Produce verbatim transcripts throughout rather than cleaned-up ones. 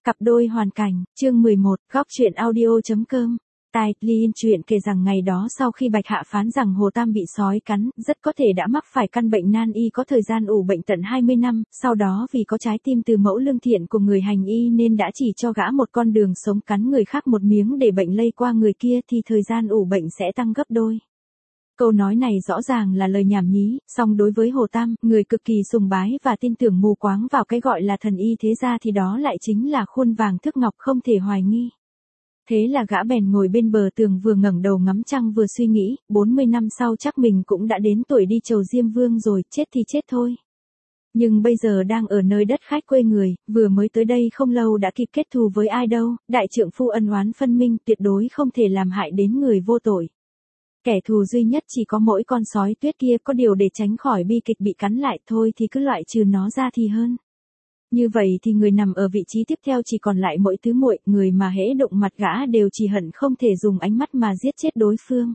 Cặp đôi hoàn cảnh, chương mười một, góc truyện audio.com. Tai, Liên chuyện kể rằng ngày đó sau khi Bạch Hạ phán rằng Hồ Tam bị sói cắn, rất có thể đã mắc phải căn bệnh nan y có thời gian ủ bệnh tận hai mươi năm, sau đó vì có trái tim từ mẫu lương thiện của người hành y nên đã chỉ cho gã một con đường sống cắn người khác một miếng để bệnh lây qua người kia thì thời gian ủ bệnh sẽ tăng gấp đôi. Câu nói này rõ ràng là lời nhảm nhí, song đối với Hồ Tam, người cực kỳ sùng bái và tin tưởng mù quáng vào cái gọi là thần y thế gia thì đó lại chính là khuôn vàng thước ngọc không thể hoài nghi. Thế là gã bèn ngồi bên bờ tường vừa ngẩng đầu ngắm trăng vừa suy nghĩ, bốn mươi năm sau chắc mình cũng đã đến tuổi đi chầu Diêm Vương rồi, chết thì chết thôi. Nhưng bây giờ đang ở nơi đất khách quê người, vừa mới tới đây không lâu đã kịp kết thù với ai đâu, đại trượng phu ân oán phân minh tuyệt đối không thể làm hại đến người vô tội. Kẻ thù duy nhất chỉ có mỗi con sói tuyết kia, có điều để tránh khỏi bi kịch bị cắn lại thôi thì cứ loại trừ nó ra thì hơn. Như vậy thì người nằm ở vị trí tiếp theo chỉ còn lại mỗi Tứ Muội, người mà hễ đụng mặt gã đều chỉ hận không thể dùng ánh mắt mà giết chết đối phương.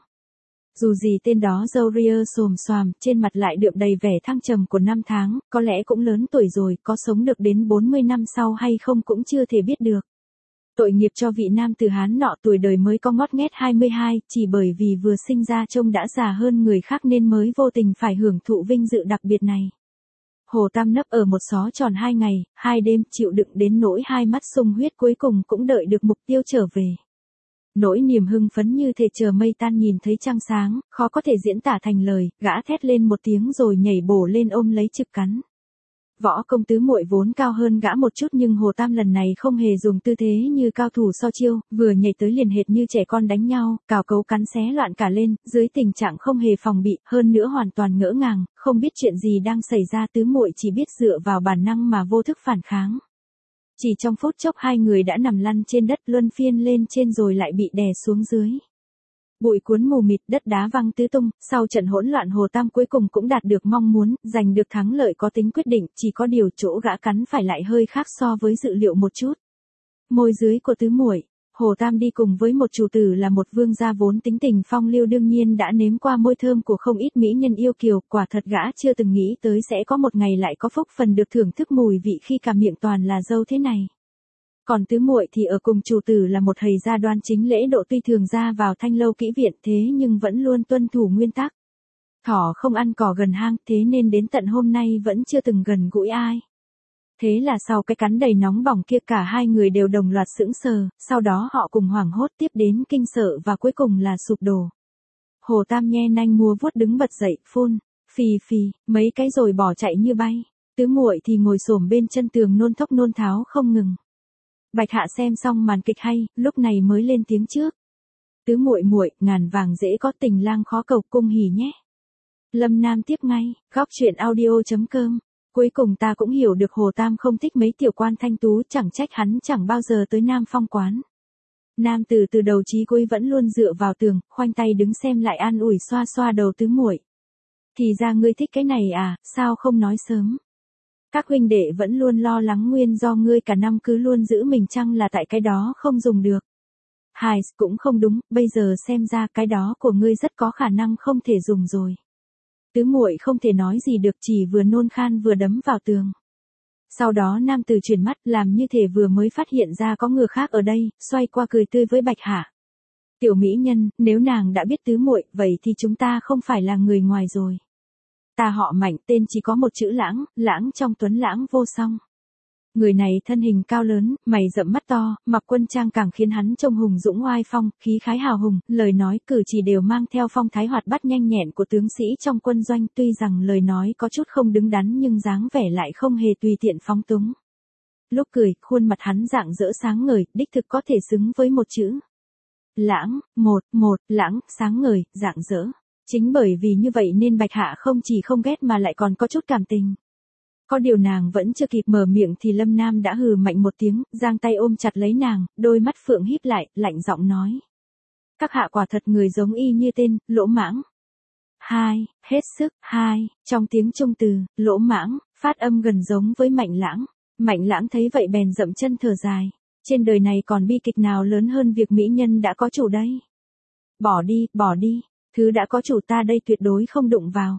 Dù gì tên đó râu ria xồm xoàm, trên mặt lại đượm đầy vẻ thăng trầm của năm tháng, có lẽ cũng lớn tuổi rồi, có sống được đến bốn mươi năm sau hay không cũng chưa thể biết được. Tội nghiệp cho vị nam tử Hán nọ, tuổi đời mới có ngót nghét hai mươi hai, chỉ bởi vì vừa sinh ra trông đã già hơn người khác nên mới vô tình phải hưởng thụ vinh dự đặc biệt này. Hồ Tam nấp ở một xó tròn hai ngày, hai đêm, chịu đựng đến nỗi hai mắt sung huyết, cuối cùng cũng đợi được mục tiêu trở về. Nỗi niềm hưng phấn như thể chờ mây tan nhìn thấy trăng sáng, khó có thể diễn tả thành lời, gã thét lên một tiếng rồi nhảy bổ lên ôm lấy trực cắn. Võ công Tứ Muội vốn cao hơn gã một chút nhưng Hồ Tam lần này không hề dùng tư thế như cao thủ so chiêu, vừa nhảy tới liền hệt như trẻ con đánh nhau, cào cấu cắn xé loạn cả lên, dưới tình trạng không hề phòng bị, hơn nữa hoàn toàn ngỡ ngàng, không biết chuyện gì đang xảy ra. Tứ Muội chỉ biết dựa vào bản năng mà vô thức phản kháng. Chỉ trong phút chốc hai người đã nằm lăn trên đất, luân phiên lên trên rồi lại bị đè xuống dưới. Bụi cuốn mù mịt, đất đá văng tứ tung, sau trận hỗn loạn Hồ Tam cuối cùng cũng đạt được mong muốn, giành được thắng lợi có tính quyết định, chỉ có điều chỗ gã cắn phải lại hơi khác so với dự liệu một chút. Môi dưới của Tứ Muội. Hồ Tam đi cùng với một chủ tử là một vương gia vốn tính tình phong lưu, đương nhiên đã nếm qua môi thơm của không ít mỹ nhân yêu kiều, quả thật gã chưa từng nghĩ tới sẽ có một ngày lại có phúc phần được thưởng thức mùi vị khi cả miệng toàn là dâu thế này. Còn Tứ Muội thì ở cùng chủ tử là một hầy gia đoan chính lễ độ, tuy thường ra vào thanh lâu kỹ viện thế nhưng vẫn luôn tuân thủ nguyên tắc. Thỏ không ăn cỏ gần hang, thế nên đến tận hôm nay vẫn chưa từng gần gũi ai. Thế là sau cái cắn đầy nóng bỏng kia cả hai người đều đồng loạt sững sờ, sau đó họ cùng hoảng hốt tiếp đến kinh sợ và cuối cùng là sụp đổ. Hồ Tam nhe nanh múa vuốt đứng bật dậy, phun, phì phì, mấy cái rồi bỏ chạy như bay. Tứ Muội thì ngồi xổm bên chân tường nôn thốc nôn tháo không ngừng. Bạch Hạ xem xong màn kịch hay, lúc này mới lên tiếng trước. Tứ Muội muội, ngàn vàng dễ có, tình lang khó cầu, cung hỉ nhé. Lâm Nam tiếp ngay, góc truyện audio.com. Cuối cùng ta cũng hiểu được Hồ Tam không thích mấy tiểu quan thanh tú, chẳng trách hắn chẳng bao giờ tới Nam Phong quán. Nam từ từ đầu chí cuối vẫn luôn dựa vào tường, khoanh tay đứng xem lại an ủi xoa xoa đầu Tứ Muội. Thì ra ngươi thích cái này à, sao không nói sớm? Các huynh đệ vẫn luôn lo lắng nguyên do ngươi cả năm cứ luôn giữ mình chăng là tại cái đó không dùng được. Hài, cũng không đúng, bây giờ xem ra cái đó của ngươi rất có khả năng không thể dùng rồi. Tứ Muội không thể nói gì được, chỉ vừa nôn khan vừa đấm vào tường. Sau đó nam tử chuyển mắt làm như thể vừa mới phát hiện ra có người khác ở đây, xoay qua cười tươi với Bạch Hạ. Tiểu mỹ nhân, nếu nàng đã biết Tứ Muội, vậy thì chúng ta không phải là người ngoài rồi. Ta họ Mạnh, tên chỉ có một chữ Lãng, Lãng trong tuấn lãng vô song. Người này thân hình cao lớn, mày rậm mắt to, mặc quân trang càng khiến hắn trông hùng dũng oai phong, khí khái hào hùng, lời nói cử chỉ đều mang theo phong thái hoạt bát nhanh nhẹn của tướng sĩ trong quân doanh, tuy rằng lời nói có chút không đứng đắn nhưng dáng vẻ lại không hề tùy tiện phóng túng. Lúc cười, khuôn mặt hắn rạng rỡ sáng ngời, đích thực có thể xứng với một chữ Lãng, một, một, Lãng, sáng ngời, rạng rỡ. Chính bởi vì như vậy nên Bạch Hạ không chỉ không ghét mà lại còn có chút cảm tình. Có điều nàng vẫn chưa kịp mở miệng thì Lâm Nam đã hừ mạnh một tiếng, giang tay ôm chặt lấy nàng, đôi mắt phượng híp lại, lạnh giọng nói. Các hạ quả thật người giống y như tên, Lỗ Mãng. Hai, hết sức, hai, trong tiếng Trung từ, Lỗ Mãng, phát âm gần giống với Mạnh Lãng. Mạnh Lãng thấy vậy bèn dậm chân thở dài. Trên đời này còn bi kịch nào lớn hơn việc mỹ nhân đã có chủ đây. Bỏ đi, bỏ đi. Thứ đã có chủ ta đây tuyệt đối không đụng vào.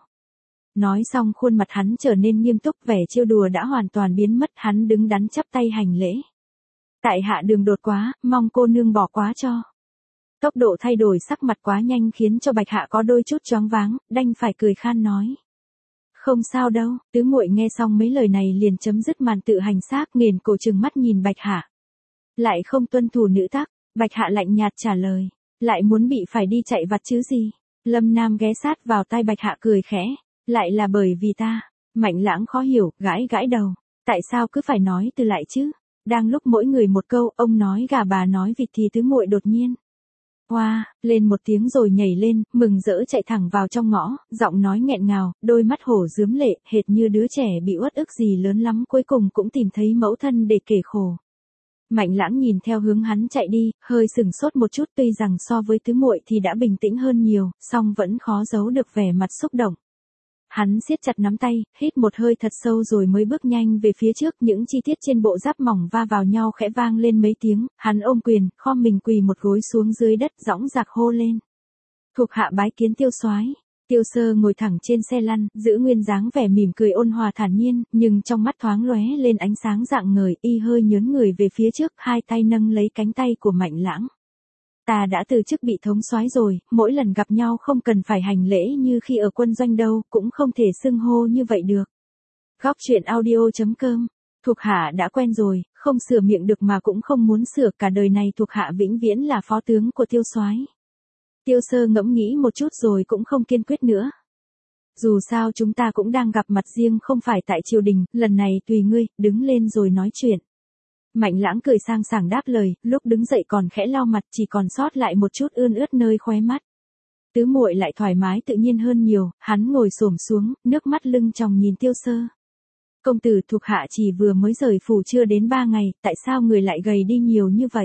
Nói xong khuôn mặt hắn trở nên nghiêm túc, vẻ trêu đùa đã hoàn toàn biến mất, hắn đứng đắn chắp tay hành lễ. Tại hạ đường đột quá, mong cô nương bỏ quá cho. Tốc độ thay đổi sắc mặt quá nhanh khiến cho Bạch Hạ có đôi chút choáng váng, đành phải cười khan nói. Không sao đâu, tứ muội nghe xong mấy lời này liền chấm dứt màn tự hành xác, nghiền cổ trừng mắt nhìn Bạch Hạ. Lại không tuân thủ nữ tắc, Bạch Hạ lạnh nhạt trả lời, lại muốn bị phải đi chạy vặt chứ gì. Lâm Nam ghé sát vào tai Bạch Hạ cười khẽ, lại là bởi vì ta. Mạnh Lãng khó hiểu, gãi gãi đầu, tại sao cứ phải nói từ lại chứ? Đang lúc mỗi người một câu, ông nói gà bà nói vịt thì tứ muội đột nhiên. Hoa, wow, lên một tiếng rồi nhảy lên, mừng rỡ chạy thẳng vào trong ngõ, giọng nói nghẹn ngào, đôi mắt hổ rướm lệ, hệt như đứa trẻ bị uất ức gì lớn lắm cuối cùng cũng tìm thấy mẫu thân để kể khổ. Mạnh Lãng nhìn theo hướng hắn chạy đi, hơi sừng sốt một chút, tuy rằng so với tứ muội thì đã bình tĩnh hơn nhiều, song vẫn khó giấu được vẻ mặt xúc động. Hắn siết chặt nắm tay, hít một hơi thật sâu rồi mới bước nhanh về phía trước, những chi tiết trên bộ giáp mỏng va vào nhau khẽ vang lên mấy tiếng, hắn ôm quyền, khom mình quỳ một gối xuống dưới đất, dõng dạc hô lên. Thuộc hạ bái kiến Tiêu soái. Tiêu Sơ ngồi thẳng trên xe lăn, giữ nguyên dáng vẻ mỉm cười ôn hòa thản nhiên, nhưng trong mắt thoáng lóe lên ánh sáng rạng ngời, y hơi nhớn người về phía trước, hai tay nâng lấy cánh tay của Mạnh Lãng. Ta đã từ chức bị thống soái rồi, mỗi lần gặp nhau không cần phải hành lễ như khi ở quân doanh đâu, cũng không thể xưng hô như vậy được. Góc truyện audio chấm com. Thuộc hạ đã quen rồi, không sửa miệng được mà cũng không muốn sửa, cả đời này thuộc hạ vĩnh viễn là phó tướng của Tiêu soái. Tiêu Sơ ngẫm nghĩ một chút rồi cũng không kiên quyết nữa. Dù sao chúng ta cũng đang gặp mặt riêng không phải tại triều đình, lần này tùy ngươi, đứng lên rồi nói chuyện. Mạnh Lãng cười sang sảng đáp lời, lúc đứng dậy còn khẽ lau mặt, chỉ còn sót lại một chút ươn ướt nơi khóe mắt. Tứ muội lại thoải mái tự nhiên hơn nhiều, hắn ngồi xổm xuống, nước mắt lưng tròng nhìn Tiêu Sơ. Công tử thuộc hạ chỉ vừa mới rời phủ chưa đến ba ngày, tại sao người lại gầy đi nhiều như vậy?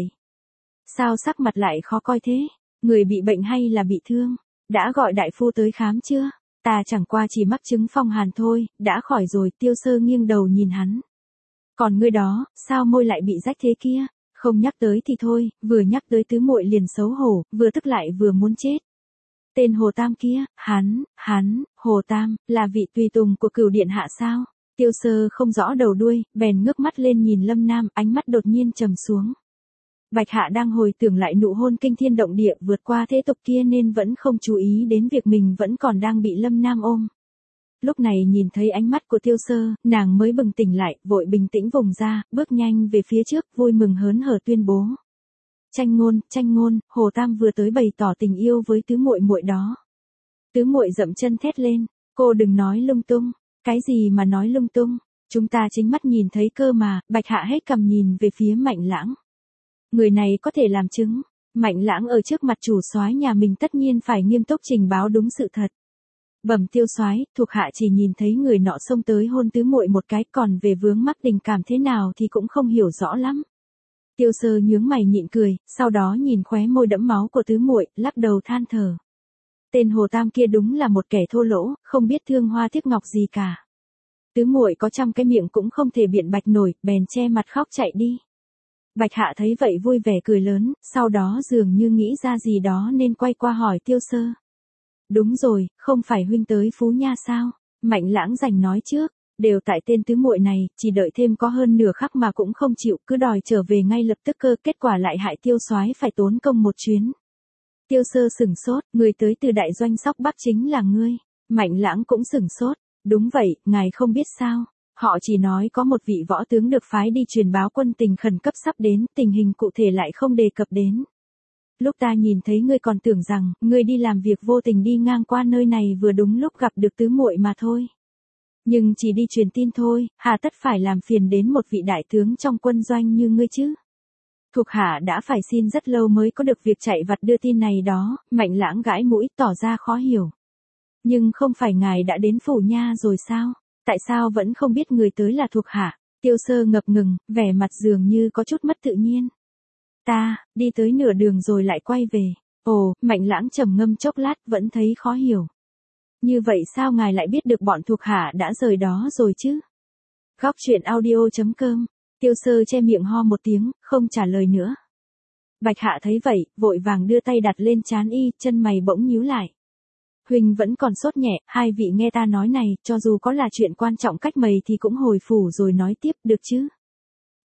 Sao sắc mặt lại khó coi thế? Người bị bệnh hay là bị thương? Đã gọi đại phu tới khám chưa? Ta chẳng qua chỉ mắc chứng phong hàn thôi, đã khỏi rồi. Tiêu Sơ nghiêng đầu nhìn hắn. Còn ngươi đó, sao môi lại bị rách thế kia? Không nhắc tới thì thôi, vừa nhắc tới tứ muội liền xấu hổ, vừa tức lại vừa muốn chết. Tên Hồ Tam kia, hắn, hắn, Hồ Tam, là vị tùy tùng của Cửu điện hạ sao? Tiêu Sơ không rõ đầu đuôi, bèn ngước mắt lên nhìn Lâm Nam, ánh mắt đột nhiên trầm xuống. Bạch Hạ đang hồi tưởng lại nụ hôn kinh thiên động địa vượt qua thế tục kia nên vẫn không chú ý đến việc mình vẫn còn đang bị Lâm Nam ôm. Lúc này nhìn thấy ánh mắt của Tiêu Sơ, nàng mới bừng tỉnh lại, vội bình tĩnh vùng ra, bước nhanh về phía trước, vui mừng hớn hở tuyên bố. Tranh ngôn, tranh ngôn, Hồ Tam vừa tới bày tỏ tình yêu với tứ muội muội đó. Tứ muội dậm chân thét lên, cô đừng nói lung tung, cái gì mà nói lung tung, chúng ta chính mắt nhìn thấy cơ mà. Bạch Hạ hết cằm nhìn về phía Mạnh Lãng. Người này có thể làm chứng, Mạnh Lãng ở trước mặt chủ soái nhà mình tất nhiên phải nghiêm túc trình báo đúng sự thật. Bẩm Tiêu soái, thuộc hạ chỉ nhìn thấy người nọ xông tới hôn tứ muội một cái, còn về vướng mắc tình cảm thế nào thì cũng không hiểu rõ lắm. Tiêu Sơ nhướng mày nhịn cười, sau đó nhìn khóe môi đẫm máu của tứ muội, lắc đầu than thở. Tên Hồ Tam kia đúng là một kẻ thô lỗ, không biết thương hoa tiếc ngọc gì cả. Tứ muội có trăm cái miệng cũng không thể biện bạch nổi, bèn che mặt khóc chạy đi. Bạch Hạ thấy vậy vui vẻ cười lớn, sau đó dường như nghĩ ra gì đó nên quay qua hỏi Tiêu Sơ. Đúng rồi, không phải huynh tới Phú Nha sao? Mạnh Lãng rành nói trước, đều tại tên tứ muội này, chỉ đợi thêm có hơn nửa khắc mà cũng không chịu, cứ đòi trở về ngay lập tức cơ, kết quả lại hại Tiêu soái phải tốn công một chuyến. Tiêu Sơ sửng sốt, người tới từ đại doanh Sóc Bắc chính là ngươi. Mạnh Lãng cũng sửng sốt, đúng vậy, ngài không biết sao? Họ chỉ nói có một vị võ tướng được phái đi truyền báo quân tình khẩn cấp sắp đến, tình hình cụ thể lại không đề cập đến. Lúc ta nhìn thấy ngươi còn tưởng rằng, ngươi đi làm việc vô tình đi ngang qua nơi này vừa đúng lúc gặp được tứ muội mà thôi. Nhưng chỉ đi truyền tin thôi, hà tất phải làm phiền đến một vị đại tướng trong quân doanh như ngươi chứ. Thuộc hạ đã phải xin rất lâu mới có được việc chạy vặt đưa tin này đó. Mạnh Lãng gãi mũi tỏ ra khó hiểu. Nhưng không phải ngài đã đến Phủ Nha rồi sao? Tại sao vẫn không biết người tới là thuộc hạ? Tiêu Sơ ngập ngừng, vẻ mặt dường như có chút mất tự nhiên. Ta, đi tới nửa đường rồi lại quay về. Ồ, Mạnh Lãng trầm ngâm chốc lát vẫn thấy khó hiểu. Như vậy sao ngài lại biết được bọn thuộc hạ đã rời đó rồi chứ? Góc truyện audio chấm com. Tiêu Sơ che miệng ho một tiếng, không trả lời nữa. Bạch Hạ thấy vậy, vội vàng đưa tay đặt lên trán y, chân mày bỗng nhíu lại. Huynh vẫn còn sốt nhẹ, hai vị nghe ta nói này, cho dù có là chuyện quan trọng cách mày thì cũng hồi phủ rồi nói tiếp, được chứ?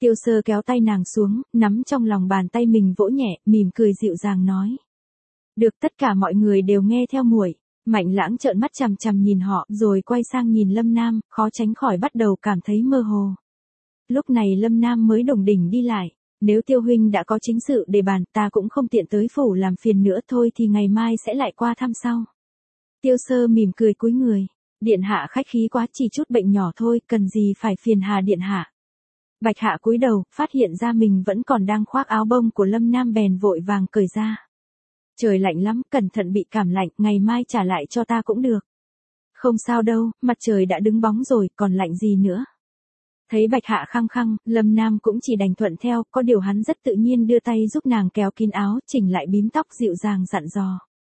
Tiêu Sơ kéo tay nàng xuống, nắm trong lòng bàn tay mình vỗ nhẹ, mỉm cười dịu dàng nói. Được, tất cả mọi người đều nghe theo muội. Mạnh Lãng trợn mắt chằm chằm nhìn họ, rồi quay sang nhìn Lâm Nam, khó tránh khỏi bắt đầu cảm thấy mơ hồ. Lúc này Lâm Nam mới đồng đỉnh đi lại. Nếu Tiêu huynh đã có chính sự để bàn, ta cũng không tiện tới phủ làm phiền nữa, thôi thì ngày mai sẽ lại qua thăm sau. Tiêu Sơ mỉm cười cúi người. Điện hạ khách khí quá, chỉ chút bệnh nhỏ thôi, cần gì phải phiền hà điện hạ. Bạch Hạ cúi đầu, phát hiện ra mình vẫn còn đang khoác áo bông của Lâm Nam, bèn vội vàng cởi ra. Trời lạnh lắm, cẩn thận bị cảm lạnh, ngày mai trả lại cho ta cũng được. Không sao đâu, mặt trời đã đứng bóng rồi, còn lạnh gì nữa. Thấy Bạch Hạ khăng khăng, Lâm Nam cũng chỉ đành thuận theo, có điều hắn rất tự nhiên đưa tay giúp nàng kéo kín áo, chỉnh lại bím tóc, dịu dàng dặn dò.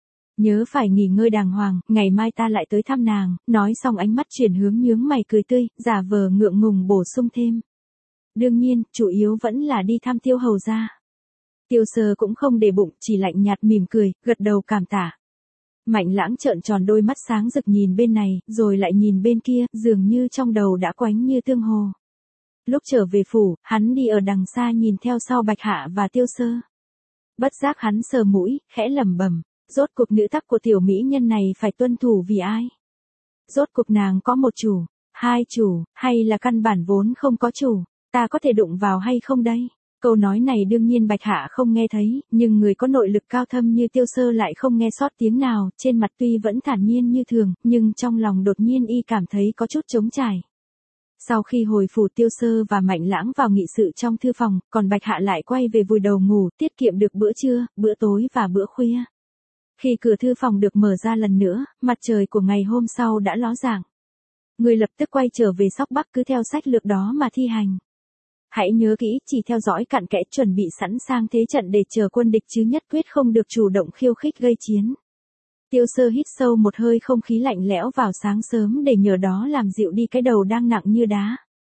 Nhớ phải nghỉ ngơi đàng hoàng, ngày mai ta lại tới thăm nàng. Nói xong ánh mắt chuyển hướng, nhướng mày cười tươi, giả vờ ngượng ngùng bổ sung thêm. Đương nhiên, chủ yếu vẫn là đi thăm Tiêu hầu gia. Tiêu Sơ cũng không để bụng, chỉ lạnh nhạt mỉm cười, gật đầu cảm tạ. Mạnh Lãng trợn tròn đôi mắt sáng rực nhìn bên này, rồi lại nhìn bên kia, dường như trong đầu đã quánh như tương hồ. Lúc trở về phủ, hắn đi ở đằng xa nhìn theo sau Bạch Hạ và Tiêu Sơ. Bất giác hắn sờ mũi, khẽ lẩm bẩm, rốt cuộc nữ tắc của tiểu mỹ nhân này phải tuân thủ vì ai? Rốt cuộc nàng có một chủ, hai chủ, hay là căn bản vốn không có chủ, ta có thể đụng vào hay không đây? Câu nói này đương nhiên Bạch Hạ không nghe thấy, nhưng người có nội lực cao thâm như Tiêu Sơ lại không nghe sót tiếng nào, trên mặt tuy vẫn thản nhiên như thường, nhưng trong lòng đột nhiên y cảm thấy có chút trống trải. Sau khi hồi phủ, Tiêu Sơ và Mạnh Lãng vào nghị sự trong thư phòng, còn Bạch Hạ lại quay về vùi đầu ngủ, tiết kiệm được bữa trưa, bữa tối và bữa khuya. Khi cửa thư phòng được mở ra lần nữa, mặt trời của ngày hôm sau đã ló dạng. Người lập tức quay trở về Sóc Bắc, cứ theo sách lược đó mà thi hành. Hãy nhớ kỹ, chỉ theo dõi cặn kẽ, chuẩn bị sẵn sang thế trận để chờ quân địch, chứ nhất quyết không được chủ động khiêu khích gây chiến. Tiêu Sơ hít sâu một hơi không khí lạnh lẽo vào sáng sớm, để nhờ đó làm dịu đi cái đầu đang nặng như đá.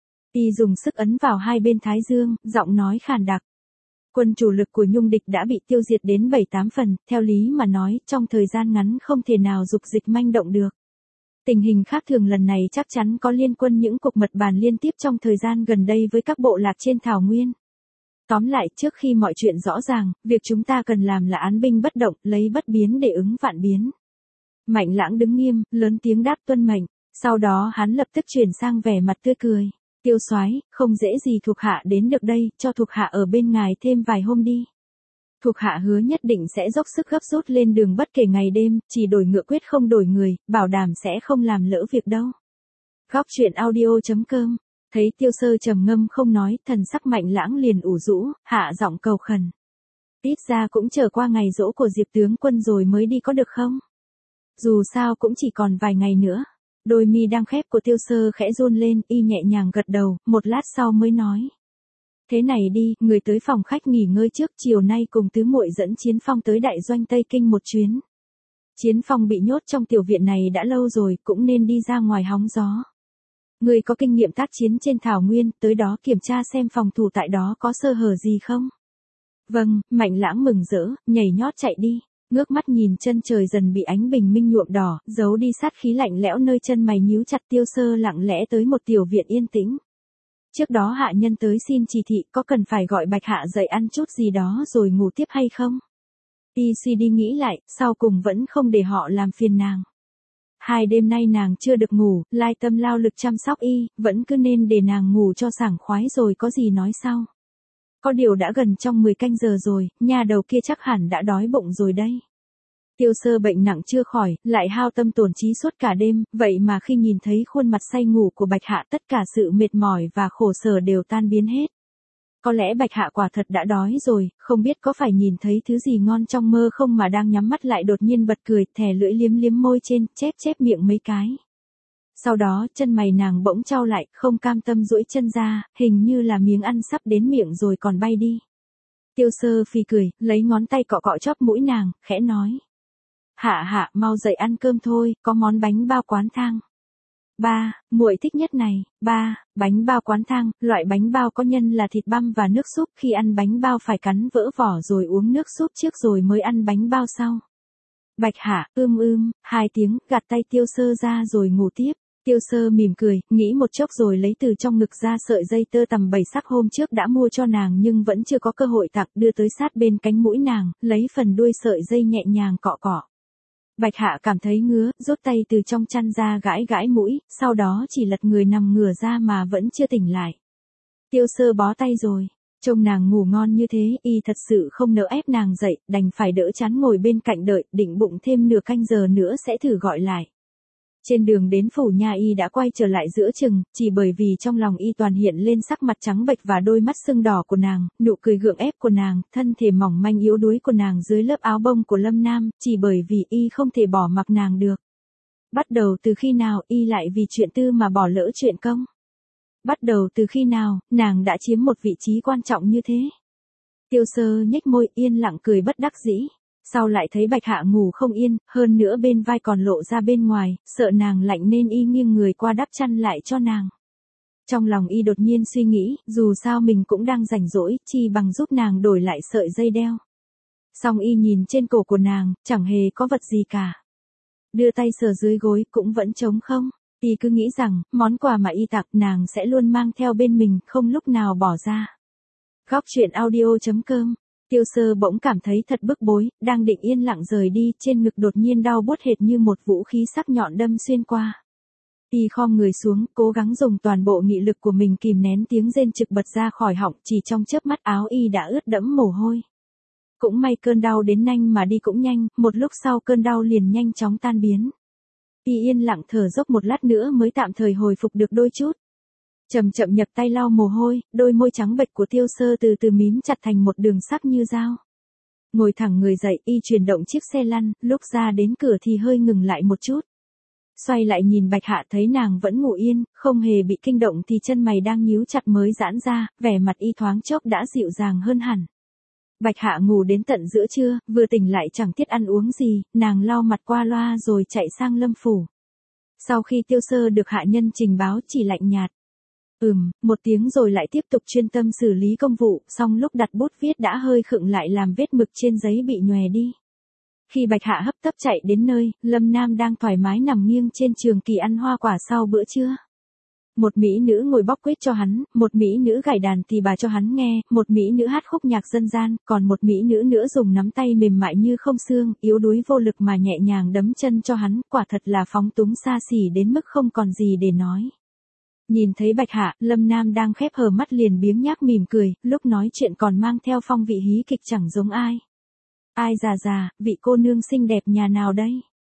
Y dùng sức ấn vào hai bên thái dương, giọng nói khàn đặc. Quân chủ lực của Nhung địch đã bị tiêu diệt đến bảy tám phần, theo lý mà nói, trong thời gian ngắn không thể nào dục dịch manh động được. Tình hình khác thường lần này chắc chắn có liên quân những cuộc mật bàn liên tiếp trong thời gian gần đây với các bộ lạc trên thảo nguyên. Tóm lại, trước khi mọi chuyện rõ ràng, việc chúng ta cần làm là án binh bất động, lấy bất biến để ứng vạn biến. Mạnh Lãng đứng nghiêm, lớn tiếng đáp tuân mệnh, sau đó hắn lập tức chuyển sang vẻ mặt tươi cười. Tiêu soái, không dễ gì thuộc hạ đến được đây, cho thuộc hạ ở bên ngài thêm vài hôm đi. Thuộc hạ hứa nhất định sẽ dốc sức gấp rút lên đường bất kể ngày đêm, chỉ đổi ngựa quyết không đổi người, bảo đảm sẽ không làm lỡ việc đâu. Góc truyện audio chấm com. Thấy Tiêu Sơ trầm ngâm không nói, thần sắc Mạnh Lãng liền ủ rũ, hạ giọng cầu khẩn. Ít ra cũng chờ qua ngày giỗ của Diệp tướng quân rồi mới đi có được không? Dù sao cũng chỉ còn vài ngày nữa. Đôi mi đang khép của Tiêu Sơ khẽ run lên, y nhẹ nhàng gật đầu, một lát sau mới nói. Thế này đi, người tới phòng khách nghỉ ngơi trước, chiều nay cùng tứ muội dẫn Chiến Phong tới đại doanh Tây Kinh một chuyến. Chiến Phong bị nhốt trong tiểu viện này đã lâu rồi, cũng nên đi ra ngoài hóng gió. Người có kinh nghiệm tác chiến trên thảo nguyên, tới đó kiểm tra xem phòng thủ tại đó có sơ hở gì không? Vâng, Mạnh Lãng mừng rỡ, nhảy nhót chạy đi, ngước mắt nhìn chân trời dần bị ánh bình minh nhuộm đỏ, giấu đi sát khí lạnh lẽo nơi chân mày nhíu chặt. Tiêu Sơ lặng lẽ tới một tiểu viện yên tĩnh. Trước đó hạ nhân tới xin chỉ thị, có cần phải gọi Bạch Hạ dậy ăn chút gì đó rồi ngủ tiếp hay không? Y suy đi nghĩ lại, sau cùng vẫn không để họ làm phiền nàng. Hai đêm nay nàng chưa được ngủ, lai tâm lao lực chăm sóc y, vẫn cứ nên để nàng ngủ cho sảng khoái rồi có gì nói sau. Có điều đã gần trong mười canh giờ rồi, nhà đầu kia chắc hẳn đã đói bụng rồi đây. Tiêu Sơ bệnh nặng chưa khỏi, lại hao tâm tổn trí suốt cả đêm, vậy mà khi nhìn thấy khuôn mặt say ngủ của Bạch Hạ, tất cả sự mệt mỏi và khổ sở đều tan biến hết. Có lẽ Bạch Hạ quả thật đã đói rồi, không biết có phải nhìn thấy thứ gì ngon trong mơ không mà đang nhắm mắt lại đột nhiên bật cười, thè lưỡi liếm liếm môi trên, chép chép miệng mấy cái. Sau đó, chân mày nàng bỗng chau lại, không cam tâm duỗi chân ra, hình như là miếng ăn sắp đến miệng rồi còn bay đi. Tiêu Sơ phì cười, lấy ngón tay cọ cọ chóp mũi nàng, khẽ nói. Hạ hạ, mau dậy ăn cơm thôi, có món bánh bao quán thang. Ba, muội thích nhất này. Ba, bánh bao quán thang, loại bánh bao có nhân là thịt băm và nước súp, khi ăn bánh bao phải cắn vỡ vỏ rồi uống nước súp trước rồi mới ăn bánh bao sau. Bạch Hạ, ưm ưm, hai tiếng, gạt tay Tiêu Sơ ra rồi ngủ tiếp. Tiêu Sơ mỉm cười, nghĩ một chốc rồi lấy từ trong ngực ra sợi dây tơ tằm bảy sắc hôm trước đã mua cho nàng nhưng vẫn chưa có cơ hội tặng, đưa tới sát bên cánh mũi nàng, lấy phần đuôi sợi dây nhẹ nhàng cọ cọ. Bạch Hạ cảm thấy ngứa, rút tay từ trong chăn ra gãi gãi mũi, sau đó chỉ lật người nằm ngửa ra mà vẫn chưa tỉnh lại. Tiêu Sơ bó tay rồi, trông nàng ngủ ngon như thế, y thật sự không nỡ ép nàng dậy, đành phải đỡ chán ngồi bên cạnh đợi, định bụng thêm nửa canh giờ nữa sẽ thử gọi lại. Trên đường đến phủ nhà y đã quay trở lại giữa chừng, chỉ bởi vì trong lòng y toàn hiện lên sắc mặt trắng bệch và đôi mắt sưng đỏ của nàng, nụ cười gượng ép của nàng, thân thể mỏng manh yếu đuối của nàng dưới lớp áo bông của Lâm Nam, chỉ bởi vì y không thể bỏ mặc nàng được. Bắt đầu từ khi nào y lại vì chuyện tư mà bỏ lỡ chuyện công? Bắt đầu từ khi nào, nàng đã chiếm một vị trí quan trọng như thế? Tiêu Sơ nhếch môi yên lặng cười bất đắc dĩ. Sau lại thấy Bạch Hạ ngủ không yên, hơn nữa bên vai còn lộ ra bên ngoài, sợ nàng lạnh nên y nghiêng người qua đắp chăn lại cho nàng. Trong lòng y đột nhiên suy nghĩ, dù sao mình cũng đang rảnh rỗi, chi bằng giúp nàng đổi lại sợi dây đeo. Xong y nhìn trên cổ của nàng, chẳng hề có vật gì cả. Đưa tay sờ dưới gối cũng vẫn trống không. Y cứ nghĩ rằng, món quà mà y tặng nàng sẽ luôn mang theo bên mình, không lúc nào bỏ ra. Góc truyện audio chấm com. Tiêu Sơ bỗng cảm thấy thật bức bối, đang định yên lặng rời đi, trên ngực đột nhiên đau buốt hệt như một vũ khí sắc nhọn đâm xuyên qua. Y khom người xuống, cố gắng dùng toàn bộ nghị lực của mình kìm nén tiếng rên trực bật ra khỏi họng, chỉ trong chớp mắt áo y đã ướt đẫm mồ hôi. Cũng may cơn đau đến nhanh mà đi cũng nhanh, một lúc sau cơn đau liền nhanh chóng tan biến. Y yên lặng thở dốc một lát nữa mới tạm thời hồi phục được đôi chút. Chậm chậm nhập tay lau mồ hôi, đôi môi trắng bệch của Tiêu Sơ từ từ mím chặt thành một đường sắc như dao. Ngồi thẳng người dậy, y chuyển động chiếc xe lăn, lúc ra đến cửa thì hơi ngừng lại một chút. Xoay lại nhìn Bạch Hạ thấy nàng vẫn ngủ yên, không hề bị kinh động thì chân mày đang nhíu chặt mới giãn ra, vẻ mặt y thoáng chốc đã dịu dàng hơn hẳn. Bạch Hạ ngủ đến tận giữa trưa, vừa tỉnh lại chẳng tiết ăn uống gì, nàng lau mặt qua loa rồi chạy sang Lâm phủ. Sau khi Tiêu Sơ được hạ nhân trình báo chỉ lạnh nhạt. Ừm, một tiếng rồi lại tiếp tục chuyên tâm xử lý công vụ, xong lúc đặt bút viết đã hơi khựng lại làm vết mực trên giấy bị nhòe đi. Khi Bạch Hạ hấp tấp chạy đến nơi, Lâm Nam đang thoải mái nằm nghiêng trên trường kỳ ăn hoa quả sau bữa trưa. Một mỹ nữ ngồi bóc quýt cho hắn, một mỹ nữ gảy đàn tỳ bà cho hắn nghe, một mỹ nữ hát khúc nhạc dân gian, còn một mỹ nữ nữa dùng nắm tay mềm mại như không xương, yếu đuối vô lực mà nhẹ nhàng đấm chân cho hắn, quả thật là phóng túng xa xỉ đến mức không còn gì để nói. Nhìn thấy Bạch Hạ, Lâm Nam đang khép hờ mắt liền biếng nhác mỉm cười, lúc nói chuyện còn mang theo phong vị hí kịch chẳng giống ai. Ai già già, vị cô nương xinh đẹp nhà nào đây?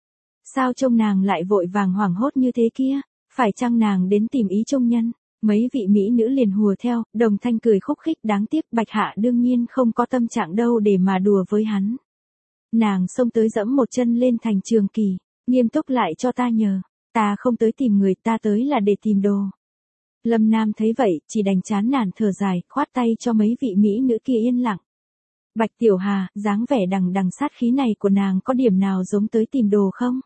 Sao trông nàng lại vội vàng hoảng hốt như thế kia? Phải chăng nàng đến tìm ý trung nhân? Mấy vị mỹ nữ liền hùa theo, đồng thanh cười khúc khích đáng tiếc Bạch Hạ đương nhiên không có tâm trạng đâu để mà đùa với hắn. Nàng xông tới dẫm một chân lên thành trường kỳ, nghiêm túc lại cho ta nhờ, ta không tới tìm người ta tới là để tìm đồ. Lâm Nam thấy vậy, chỉ đành chán nản thở dài, khoát tay cho mấy vị mỹ nữ kia yên lặng. Bạch Tiểu Hà, dáng vẻ đằng đằng sát khí này của nàng có điểm nào giống tới tìm đồ không?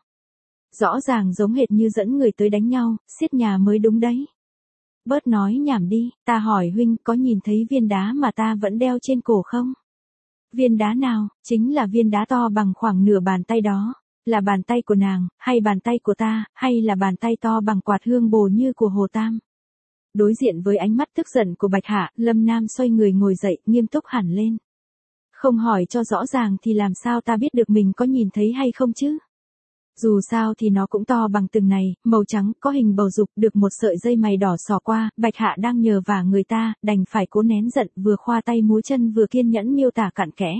Rõ ràng giống hệt như dẫn người tới đánh nhau, xiết nhà mới đúng đấy. Bớt nói nhảm đi, ta hỏi huynh có nhìn thấy viên đá mà ta vẫn đeo trên cổ không? Viên đá nào? Chính là viên đá to bằng khoảng nửa bàn tay đó. Là bàn tay của nàng, hay bàn tay của ta, hay là bàn tay to bằng quạt hương bồ như của Hồ Tam? Đối diện với ánh mắt tức giận của Bạch Hạ, Lâm Nam xoay người ngồi dậy, nghiêm túc hẳn lên. Không hỏi cho rõ ràng thì làm sao ta biết được mình có nhìn thấy hay không chứ? Dù sao thì nó cũng to bằng từng này, màu trắng, có hình bầu dục, được một sợi dây mày đỏ xỏ qua, Bạch Hạ đang nhờ vả người ta, đành phải cố nén giận, vừa khoa tay múa chân vừa kiên nhẫn miêu tả cặn kẽ.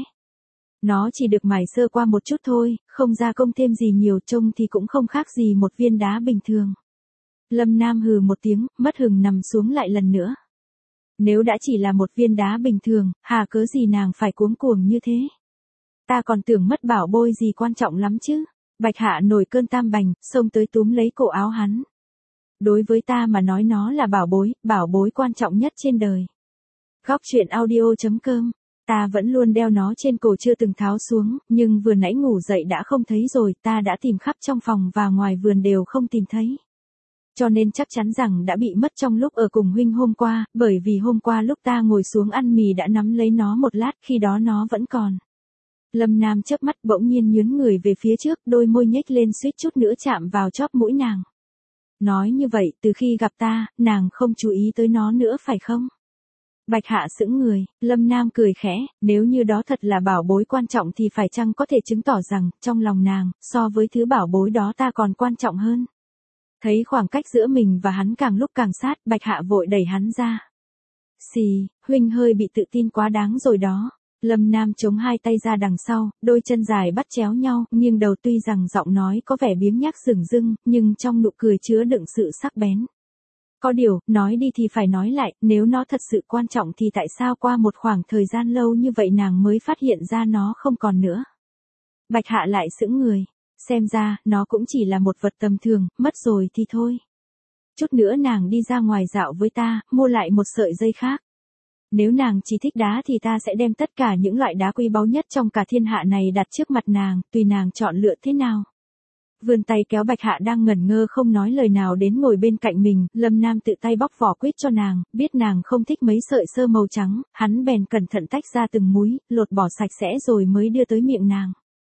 Nó chỉ được mài sơ qua một chút thôi, không gia công thêm gì nhiều, trông thì cũng không khác gì một viên đá bình thường. Lâm Nam hừ một tiếng, mất hừng nằm xuống lại lần nữa. Nếu đã chỉ là một viên đá bình thường, hà cớ gì nàng phải cuống cuồng như thế? Ta còn tưởng mất bảo bối gì quan trọng lắm chứ. Bạch Hạ nổi cơn tam bành, xông tới túm lấy cổ áo hắn. Đối với ta mà nói nó là bảo bối, bảo bối quan trọng nhất trên đời. Góc truyện audio chấm com. Ta vẫn luôn đeo nó trên cổ chưa từng tháo xuống, nhưng vừa nãy ngủ dậy đã không thấy rồi, ta đã tìm khắp trong phòng và ngoài vườn đều không tìm thấy. Cho nên chắc chắn rằng đã bị mất trong lúc ở cùng huynh hôm qua, bởi vì hôm qua lúc ta ngồi xuống ăn mì đã nắm lấy nó một lát, khi đó nó vẫn còn. Lâm Nam chớp mắt bỗng nhiên nhướng người về phía trước, đôi môi nhếch lên suýt chút nữa chạm vào chóp mũi nàng. nói như vậy, từ khi gặp ta, nàng không chú ý tới nó nữa phải không? Bạch Hạ sững người, Lâm Nam cười khẽ, nếu như đó thật là bảo bối quan trọng thì phải chăng có thể chứng tỏ rằng, trong lòng nàng, so với thứ bảo bối đó ta còn quan trọng hơn. Thấy khoảng cách giữa mình và hắn càng lúc càng sát, Bạch Hạ vội đẩy hắn ra. Xì, huynh hơi bị tự tin quá đáng rồi đó. Lâm Nam chống hai tay ra đằng sau, đôi chân dài bắt chéo nhau, nghiêng đầu, tuy rằng giọng nói có vẻ biếng nhác sừng dưng, nhưng trong nụ cười chứa đựng sự sắc bén. Có điều, nói đi thì phải nói lại, nếu nó thật sự quan trọng thì tại sao qua một khoảng thời gian lâu như vậy nàng mới phát hiện ra nó không còn nữa. Bạch Hạ lại sững người, xem ra, nó cũng chỉ là một vật tầm thường, mất rồi thì thôi. Chút nữa nàng đi ra ngoài dạo với ta, mua lại một sợi dây khác. Nếu nàng chỉ thích đá thì ta sẽ đem tất cả những loại đá quý báu nhất trong cả thiên hạ này đặt trước mặt nàng, tùy nàng chọn lựa thế nào. Vươn tay kéo Bạch Hạ đang ngẩn ngơ không nói lời nào đến ngồi bên cạnh mình, Lâm Nam tự tay bóc vỏ quýt cho nàng, biết nàng không thích mấy sợi sơ màu trắng, hắn bèn cẩn thận tách ra từng múi, lột bỏ sạch sẽ rồi mới đưa tới miệng nàng.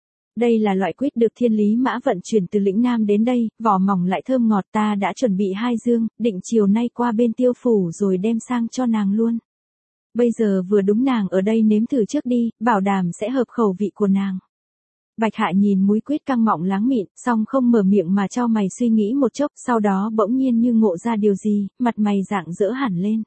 Đây là loại quýt được Thiên Lý Mã vận chuyển từ lĩnh Nam đến đây, vỏ mỏng lại thơm ngọt, ta đã chuẩn bị hai dương, định chiều nay qua bên Tiêu phủ rồi đem sang cho nàng luôn. Bây giờ vừa đúng nàng ở đây nếm thử trước đi, bảo đảm sẽ hợp khẩu vị của nàng. Bạch Hạ nhìn múi quýt căng mọng láng mịn, song không mở miệng mà cho mày suy nghĩ một chốc, sau đó bỗng nhiên như ngộ ra điều gì, mặt mày rạng rỡ hẳn lên.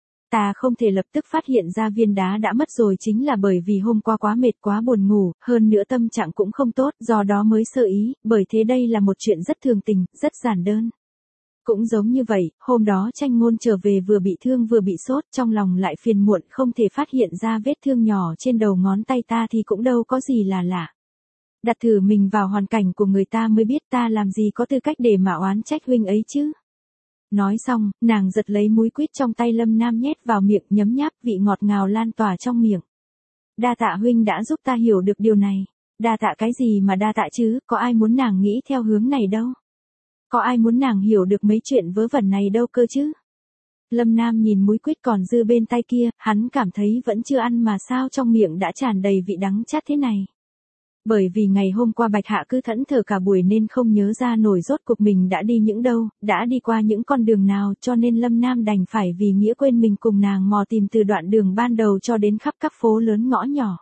Ta không thể lập tức phát hiện ra viên đá đã mất rồi chính là bởi vì hôm qua quá mệt quá buồn ngủ, hơn nữa tâm trạng cũng không tốt, do đó mới sơ ý, bởi thế đây là một chuyện rất thường tình, rất giản đơn. Cũng giống như vậy, hôm đó Tranh Ngôn trở về vừa bị thương vừa bị sốt, trong lòng lại phiền muộn không thể phát hiện ra vết thương nhỏ trên đầu ngón tay ta thì cũng đâu có gì là lạ. Đặt thử mình vào hoàn cảnh của người ta mới biết ta làm gì có tư cách để mà oán trách huynh ấy chứ. Nói xong, nàng giật lấy múi quýt trong tay Lâm Nam nhét vào miệng nhấm nháp, vị ngọt ngào lan tỏa trong miệng. Đa tạ huynh đã giúp ta hiểu được điều này. Đa tạ cái gì mà đa tạ chứ, có ai muốn nàng nghĩ theo hướng này đâu. Có ai muốn nàng hiểu được mấy chuyện vớ vẩn này đâu cơ chứ. Lâm Nam nhìn múi quýt còn dư bên tay kia, hắn cảm thấy vẫn chưa ăn mà sao trong miệng đã tràn đầy vị đắng chát thế này. Bởi vì ngày hôm qua Bạch Hạ cứ thẫn thờ cả buổi nên không nhớ ra nổi rốt cuộc mình đã đi những đâu, đã đi qua những con đường nào, cho nên Lâm Nam đành phải vì nghĩa quên mình cùng nàng mò tìm từ đoạn đường ban đầu cho đến khắp các phố lớn ngõ nhỏ.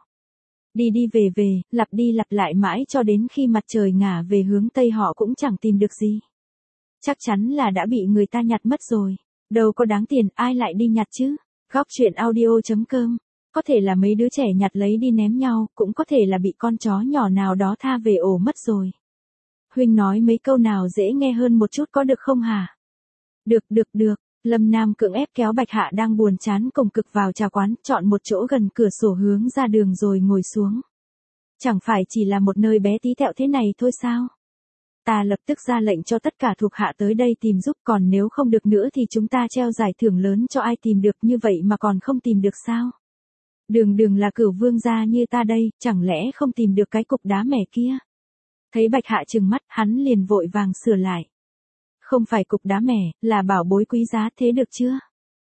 Đi đi về về, lặp đi lặp lại mãi cho đến khi mặt trời ngả về hướng Tây họ cũng chẳng tìm được gì. Chắc chắn là đã bị người ta nhặt mất rồi. Đâu có đáng tiền, ai lại đi nhặt chứ? Góc truyện audio chấm com. Có thể là mấy đứa trẻ nhặt lấy đi ném nhau, cũng có thể là bị con chó nhỏ nào đó tha về ổ mất rồi. Huynh nói mấy câu nào dễ nghe hơn một chút có được không hả? Được được được, Lâm Nam cưỡng ép kéo Bạch Hạ đang buồn chán cùng cực vào trà quán, chọn một chỗ gần cửa sổ hướng ra đường rồi ngồi xuống. Chẳng phải chỉ là một nơi bé tí tẹo thế này thôi sao? Ta lập tức ra lệnh cho tất cả thuộc hạ tới đây tìm giúp, còn nếu không được nữa thì chúng ta treo giải thưởng lớn cho ai tìm được, như vậy mà còn không tìm được sao? Đường đường là cửu vương gia như ta đây, chẳng lẽ không tìm được cái cục đá mẻ kia? Thấy Bạch Hạ trừng mắt, hắn liền vội vàng sửa lại. Không phải cục đá mẻ, là bảo bối quý giá, thế được chưa?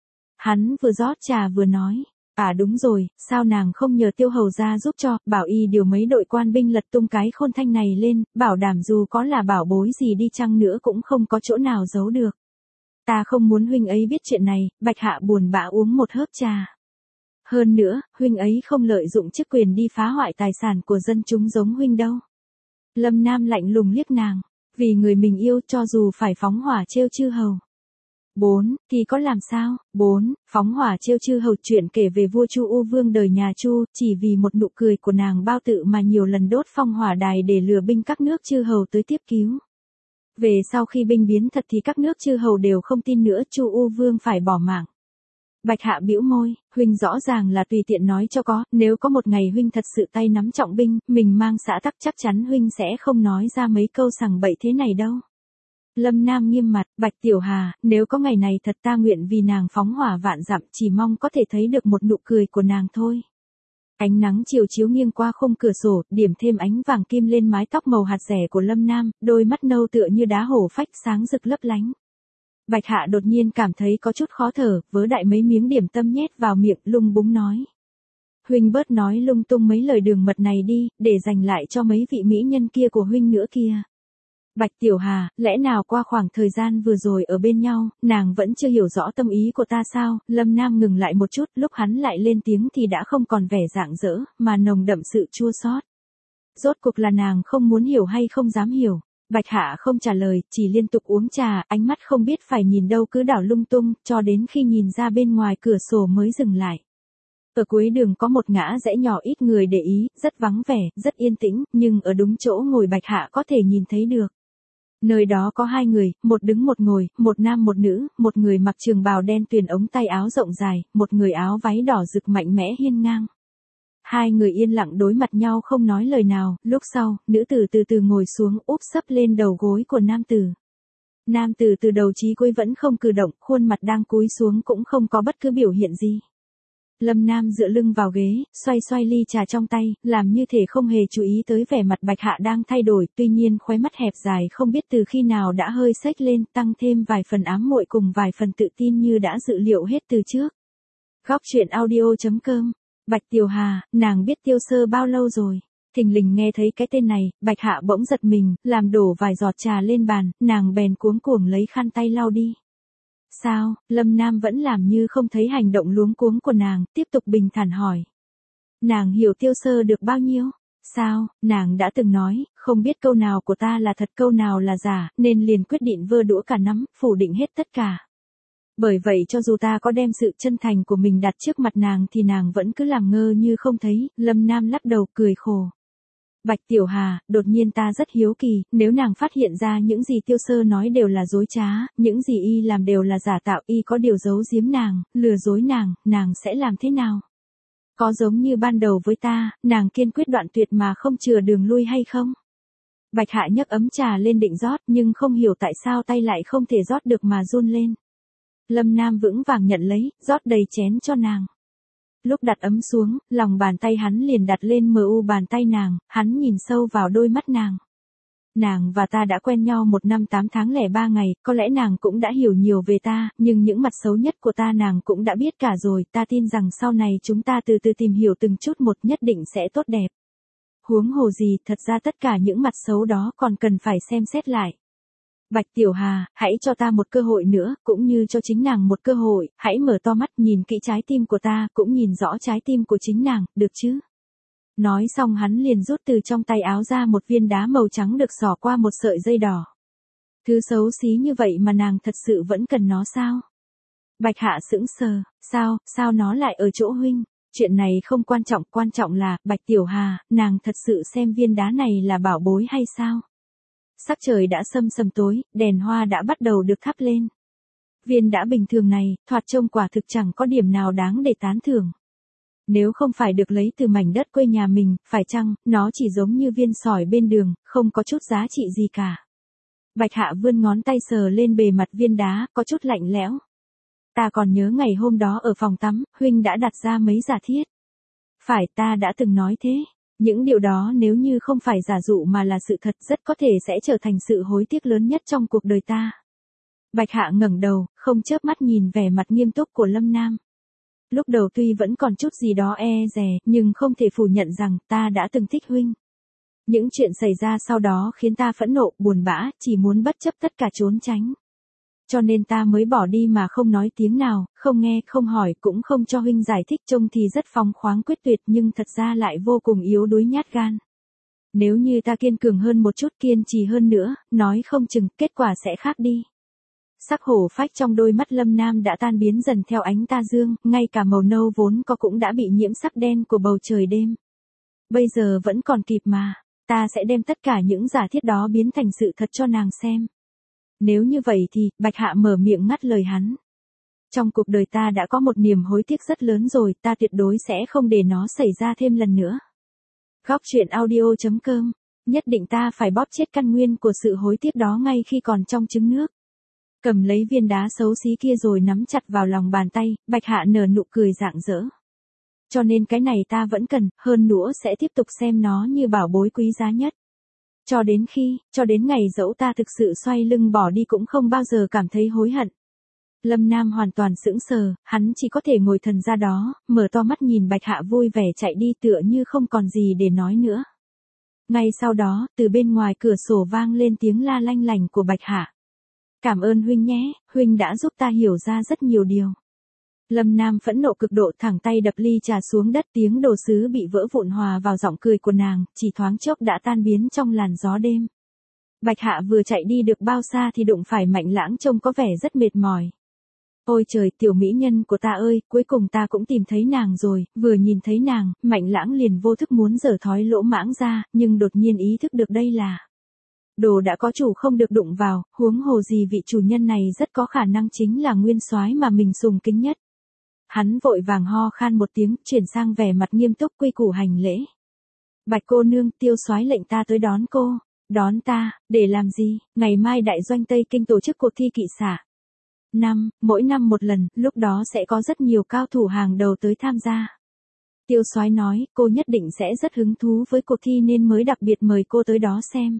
Hắn vừa rót trà vừa nói. À đúng rồi, sao nàng không nhờ Tiêu hầu ra giúp cho, bảo y điều mấy đội quan binh lật tung cái khôn thanh này lên, bảo đảm dù có là bảo bối gì đi chăng nữa cũng không có chỗ nào giấu được. Ta không muốn huynh ấy biết chuyện này. Bạch Hạ buồn bã uống một hớp trà. Hơn nữa, huynh ấy không lợi dụng chức quyền đi phá hoại tài sản của dân chúng giống huynh đâu. Lâm Nam lạnh lùng liếc nàng, vì người mình yêu cho dù phải phóng hỏa trêu chư hầu. bốn. Thì có làm sao? bốn. Phóng hỏa trêu chư hầu, chuyện kể về vua Chu U Vương đời nhà Chu, chỉ vì một nụ cười của nàng bao tự mà nhiều lần đốt phong hỏa đài để lừa binh các nước chư hầu tới tiếp cứu. Về sau khi binh biến thật thì các nước chư hầu đều không tin nữa, Chu U Vương phải bỏ mạng. Bạch Hạ bĩu môi, huynh rõ ràng là tùy tiện nói cho có, nếu có một ngày huynh thật sự tay nắm trọng binh, mình mang xã tắc chắc chắn huynh sẽ không nói ra mấy câu sằng bậy thế này đâu. Lâm Nam nghiêm mặt, Bạch Tiểu Hà, nếu có ngày này thật ta nguyện vì nàng phóng hỏa vạn dặm, chỉ mong có thể thấy được một nụ cười của nàng thôi. Ánh nắng chiều chiếu nghiêng qua khung cửa sổ, điểm thêm ánh vàng kim lên mái tóc màu hạt rẻ của Lâm Nam, đôi mắt nâu tựa như đá hổ phách sáng rực lấp lánh. Bạch Hạ đột nhiên cảm thấy có chút khó thở, vớ đại mấy miếng điểm tâm nhét vào miệng, lung búng nói. Huynh bớt nói lung tung mấy lời đường mật này đi, để dành lại cho mấy vị mỹ nhân kia của huynh nữa kia. Bạch Tiểu Hà, lẽ nào qua khoảng thời gian vừa rồi ở bên nhau, nàng vẫn chưa hiểu rõ tâm ý của ta sao? Lâm Nam ngừng lại một chút, lúc hắn lại lên tiếng thì đã không còn vẻ rạng rỡ, mà nồng đậm sự chua xót. Rốt cuộc là nàng không muốn hiểu hay không dám hiểu? Bạch Hạ không trả lời, chỉ liên tục uống trà, ánh mắt không biết phải nhìn đâu cứ đảo lung tung, cho đến khi nhìn ra bên ngoài cửa sổ mới dừng lại. Ở cuối đường có một ngã rẽ nhỏ ít người để ý, rất vắng vẻ, rất yên tĩnh, nhưng ở đúng chỗ ngồi Bạch Hạ có thể nhìn thấy được. Nơi đó có hai người, một đứng một ngồi, một nam một nữ, một người mặc trường bào đen tuyền ống tay áo rộng dài, một người áo váy đỏ rực mạnh mẽ hiên ngang. Hai người yên lặng đối mặt nhau không nói lời nào, lúc sau, nữ tử từ từ ngồi xuống úp sấp lên đầu gối của nam tử. Nam tử từ đầu chí cuối vẫn không cử động, khuôn mặt đang cúi xuống cũng không có bất cứ biểu hiện gì. Lâm Nam dựa lưng vào ghế, xoay xoay ly trà trong tay, làm như thể không hề chú ý tới vẻ mặt Bạch Hạ đang thay đổi, tuy nhiên khóe mắt hẹp dài không biết từ khi nào đã hơi xếch lên, tăng thêm vài phần ám muội cùng vài phần tự tin như đã dự liệu hết từ trước. Góc truyện audio chấm com. Bạch Tiểu Hà, nàng biết Tiêu Sơ bao lâu rồi? Thình lình nghe thấy cái tên này, Bạch Hạ bỗng giật mình, làm đổ vài giọt trà lên bàn, nàng bèn cuống cuồng lấy khăn tay lau đi. Sao? Lâm Nam vẫn làm như không thấy hành động luống cuống của nàng, tiếp tục bình thản hỏi. Nàng hiểu Tiêu Sơ được bao nhiêu? Sao? Nàng đã từng nói, không biết câu nào của ta là thật câu nào là giả, nên liền quyết định vơ đũa cả nắm, phủ định hết tất cả. Bởi vậy cho dù ta có đem sự chân thành của mình đặt trước mặt nàng thì nàng vẫn cứ làm ngơ như không thấy. Lâm Nam lắc đầu cười khổ. Bạch Tiểu Hà, đột nhiên ta rất hiếu kỳ, nếu nàng phát hiện ra những gì Tiêu Sơ nói đều là dối trá, những gì y làm đều là giả tạo, y có điều giấu giếm nàng, lừa dối nàng, nàng sẽ làm thế nào? Có giống như ban đầu với ta, nàng kiên quyết đoạn tuyệt mà không chừa đường lui hay không? Bạch Hạ nhấc ấm trà lên định rót, nhưng không hiểu tại sao tay lại không thể rót được mà run lên. Lâm Nam vững vàng nhận lấy, rót đầy chén cho nàng. Lúc đặt ấm xuống, lòng bàn tay hắn liền đặt lên mờ u bàn tay nàng, hắn nhìn sâu vào đôi mắt nàng. Nàng và ta đã quen nhau một năm tám tháng lẻ ba ngày, có lẽ nàng cũng đã hiểu nhiều về ta, nhưng những mặt xấu nhất của ta nàng cũng đã biết cả rồi, ta tin rằng sau này chúng ta từ từ tìm hiểu từng chút một nhất định sẽ tốt đẹp. Huống hồ gì, thật ra tất cả những mặt xấu đó còn cần phải xem xét lại. Bạch Tiểu Hà, hãy cho ta một cơ hội nữa, cũng như cho chính nàng một cơ hội, hãy mở to mắt nhìn kỹ trái tim của ta, cũng nhìn rõ trái tim của chính nàng, được chứ? Nói xong hắn liền rút từ trong tay áo ra một viên đá màu trắng được xỏ qua một sợi dây đỏ. Thứ xấu xí như vậy mà nàng thật sự vẫn cần nó sao? Bạch Hạ sững sờ, sao, sao nó lại ở chỗ huynh? Chuyện này không quan trọng, quan trọng là, Bạch Tiểu Hà, nàng thật sự xem viên đá này là bảo bối hay sao? Sắc trời đã sâm sầm tối, đèn hoa đã bắt đầu được thắp lên. Viên đã bình thường này, thoạt trông quả thực chẳng có điểm nào đáng để tán thưởng. Nếu không phải được lấy từ mảnh đất quê nhà mình, phải chăng, nó chỉ giống như viên sỏi bên đường, không có chút giá trị gì cả. Bạch Hạ vươn ngón tay sờ lên bề mặt viên đá, có chút lạnh lẽo. Ta còn nhớ ngày hôm đó ở phòng tắm, huynh đã đặt ra mấy giả thiết. Phải, ta đã từng nói thế. Những điều đó nếu như không phải giả dụ mà là sự thật rất có thể sẽ trở thành sự hối tiếc lớn nhất trong cuộc đời ta. Bạch Hạ ngẩng đầu, không chớp mắt nhìn vẻ mặt nghiêm túc của Lâm Nam. Lúc đầu tuy vẫn còn chút gì đó e dè, nhưng không thể phủ nhận rằng ta đã từng thích huynh. Những chuyện xảy ra sau đó khiến ta phẫn nộ, buồn bã, chỉ muốn bất chấp tất cả trốn tránh. Cho nên ta mới bỏ đi mà không nói tiếng nào, không nghe, không hỏi, cũng không cho huynh giải thích, trông thì rất phóng khoáng quyết tuyệt nhưng thật ra lại vô cùng yếu đuối nhát gan. Nếu như ta kiên cường hơn một chút, kiên trì hơn nữa, nói không chừng, kết quả sẽ khác đi. Sắc hổ phách trong đôi mắt Lâm Nam đã tan biến dần theo ánh ta dương, ngay cả màu nâu vốn có cũng đã bị nhiễm sắc đen của bầu trời đêm. Bây giờ vẫn còn kịp mà, ta sẽ đem tất cả những giả thiết đó biến thành sự thật cho nàng xem. Nếu như vậy thì, Bạch Hạ mở miệng ngắt lời hắn. Trong cuộc đời ta đã có một niềm hối tiếc rất lớn rồi, ta tuyệt đối sẽ không để nó xảy ra thêm lần nữa. Góc truyện audio chấm com, nhất định ta phải bóp chết căn nguyên của sự hối tiếc đó ngay khi còn trong trứng nước. Cầm lấy viên đá xấu xí kia rồi nắm chặt vào lòng bàn tay, Bạch Hạ nở nụ cười rạng rỡ. Cho nên cái này ta vẫn cần, hơn nữa sẽ tiếp tục xem nó như bảo bối quý giá nhất. Cho đến khi, cho đến ngày dẫu ta thực sự xoay lưng bỏ đi cũng không bao giờ cảm thấy hối hận. Lâm Nam hoàn toàn sững sờ, hắn chỉ có thể ngồi thần ra đó, mở to mắt nhìn Bạch Hạ vui vẻ chạy đi tựa như không còn gì để nói nữa. Ngay sau đó, từ bên ngoài cửa sổ vang lên tiếng la lanh lành của Bạch Hạ. Cảm ơn huynh nhé, huynh đã giúp ta hiểu ra rất nhiều điều. Lâm Nam phẫn nộ cực độ thẳng tay đập ly trà xuống đất, tiếng đồ sứ bị vỡ vụn hòa vào giọng cười của nàng, chỉ thoáng chốc đã tan biến trong làn gió đêm. Bạch Hạ vừa chạy đi được bao xa thì đụng phải Mạnh Lãng trông có vẻ rất mệt mỏi. Ôi trời, tiểu mỹ nhân của ta ơi, cuối cùng ta cũng tìm thấy nàng rồi. Vừa nhìn thấy nàng, Mạnh Lãng liền vô thức muốn giở thói lỗ mãng ra, nhưng đột nhiên ý thức được đây là đồ đã có chủ không được đụng vào, huống hồ gì vị chủ nhân này rất có khả năng chính là nguyên soái mà mình sùng kính nhất. Hắn vội vàng ho khan một tiếng, chuyển sang vẻ mặt nghiêm túc quy củ hành lễ. Bạch cô nương, Tiêu soái lệnh ta tới đón cô. Đón ta, để làm gì? Ngày mai Đại Doanh Tây Kinh tổ chức cuộc thi kỵ xạ. Năm, mỗi năm một lần, lúc đó sẽ có rất nhiều cao thủ hàng đầu tới tham gia. Tiêu soái nói, cô nhất định sẽ rất hứng thú với cuộc thi nên mới đặc biệt mời cô tới đó xem.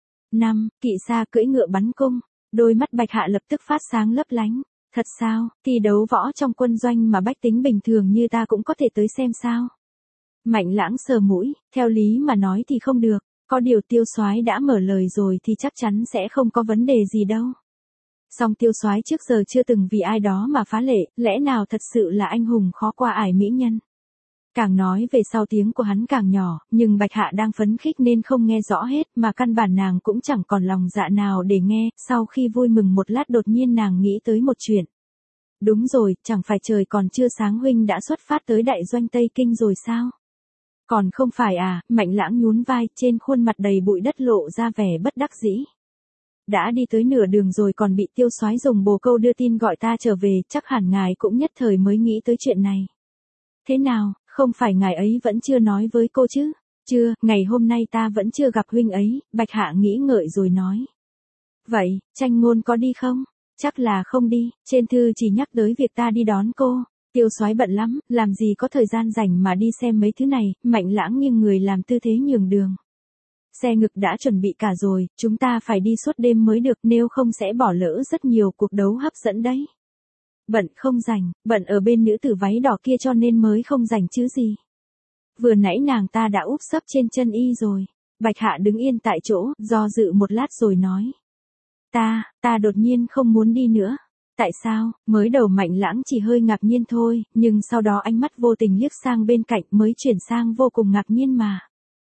Năm, kỵ xạ cưỡi ngựa bắn cung. Đôi mắt Bạch Hạ lập tức phát sáng lấp lánh. Thật sao, thi đấu võ trong quân doanh mà bách tính bình thường như ta cũng có thể tới xem sao? Mạnh Lãng sờ mũi, theo lý mà nói thì không được, có điều Tiêu soái đã mở lời rồi thì chắc chắn sẽ không có vấn đề gì đâu. Song Tiêu soái trước giờ chưa từng vì ai đó mà phá lệ, lẽ nào thật sự là anh hùng khó qua ải mỹ nhân? Càng nói về sau tiếng của hắn càng nhỏ, nhưng Bạch Hạ đang phấn khích nên không nghe rõ hết, mà căn bản nàng cũng chẳng còn lòng dạ nào để nghe. Sau khi vui mừng một lát đột nhiên nàng nghĩ tới một chuyện. Đúng rồi, chẳng phải trời còn chưa sáng huynh đã xuất phát tới Đại Doanh Tây Kinh rồi sao? Còn không phải à? Mạnh Lãng nhún vai, trên khuôn mặt đầy bụi đất lộ ra vẻ bất đắc dĩ. Đã đi tới nửa đường rồi còn bị Tiêu soái dùng bồ câu đưa tin gọi ta trở về, chắc hẳn ngài cũng nhất thời mới nghĩ tới chuyện này. Thế nào, không phải ngài ấy vẫn chưa nói với cô chứ? Chưa, ngày hôm nay ta vẫn chưa gặp huynh ấy. Bạch Hạ nghĩ ngợi rồi nói. Vậy, Tranh Ngôn có đi không? Chắc là không đi, trên thư chỉ nhắc tới việc ta đi đón cô. Tiêu soái bận lắm, làm gì có thời gian rảnh mà đi xem mấy thứ này. Mạnh Lãng nghiêng người làm tư thế nhường đường. Xe ngực đã chuẩn bị cả rồi, chúng ta phải đi suốt đêm mới được, nếu không sẽ bỏ lỡ rất nhiều cuộc đấu hấp dẫn đấy. Bận không rảnh, bận ở bên nữ tử váy đỏ kia cho nên mới không rảnh chứ gì. Vừa nãy nàng ta đã úp sấp trên chân y rồi. Bạch Hạ đứng yên tại chỗ, do dự một lát rồi nói. Ta, ta đột nhiên không muốn đi nữa. Tại sao? Mới đầu Mạnh Lãng chỉ hơi ngạc nhiên thôi, nhưng sau đó ánh mắt vô tình liếc sang bên cạnh mới chuyển sang vô cùng ngạc nhiên mà.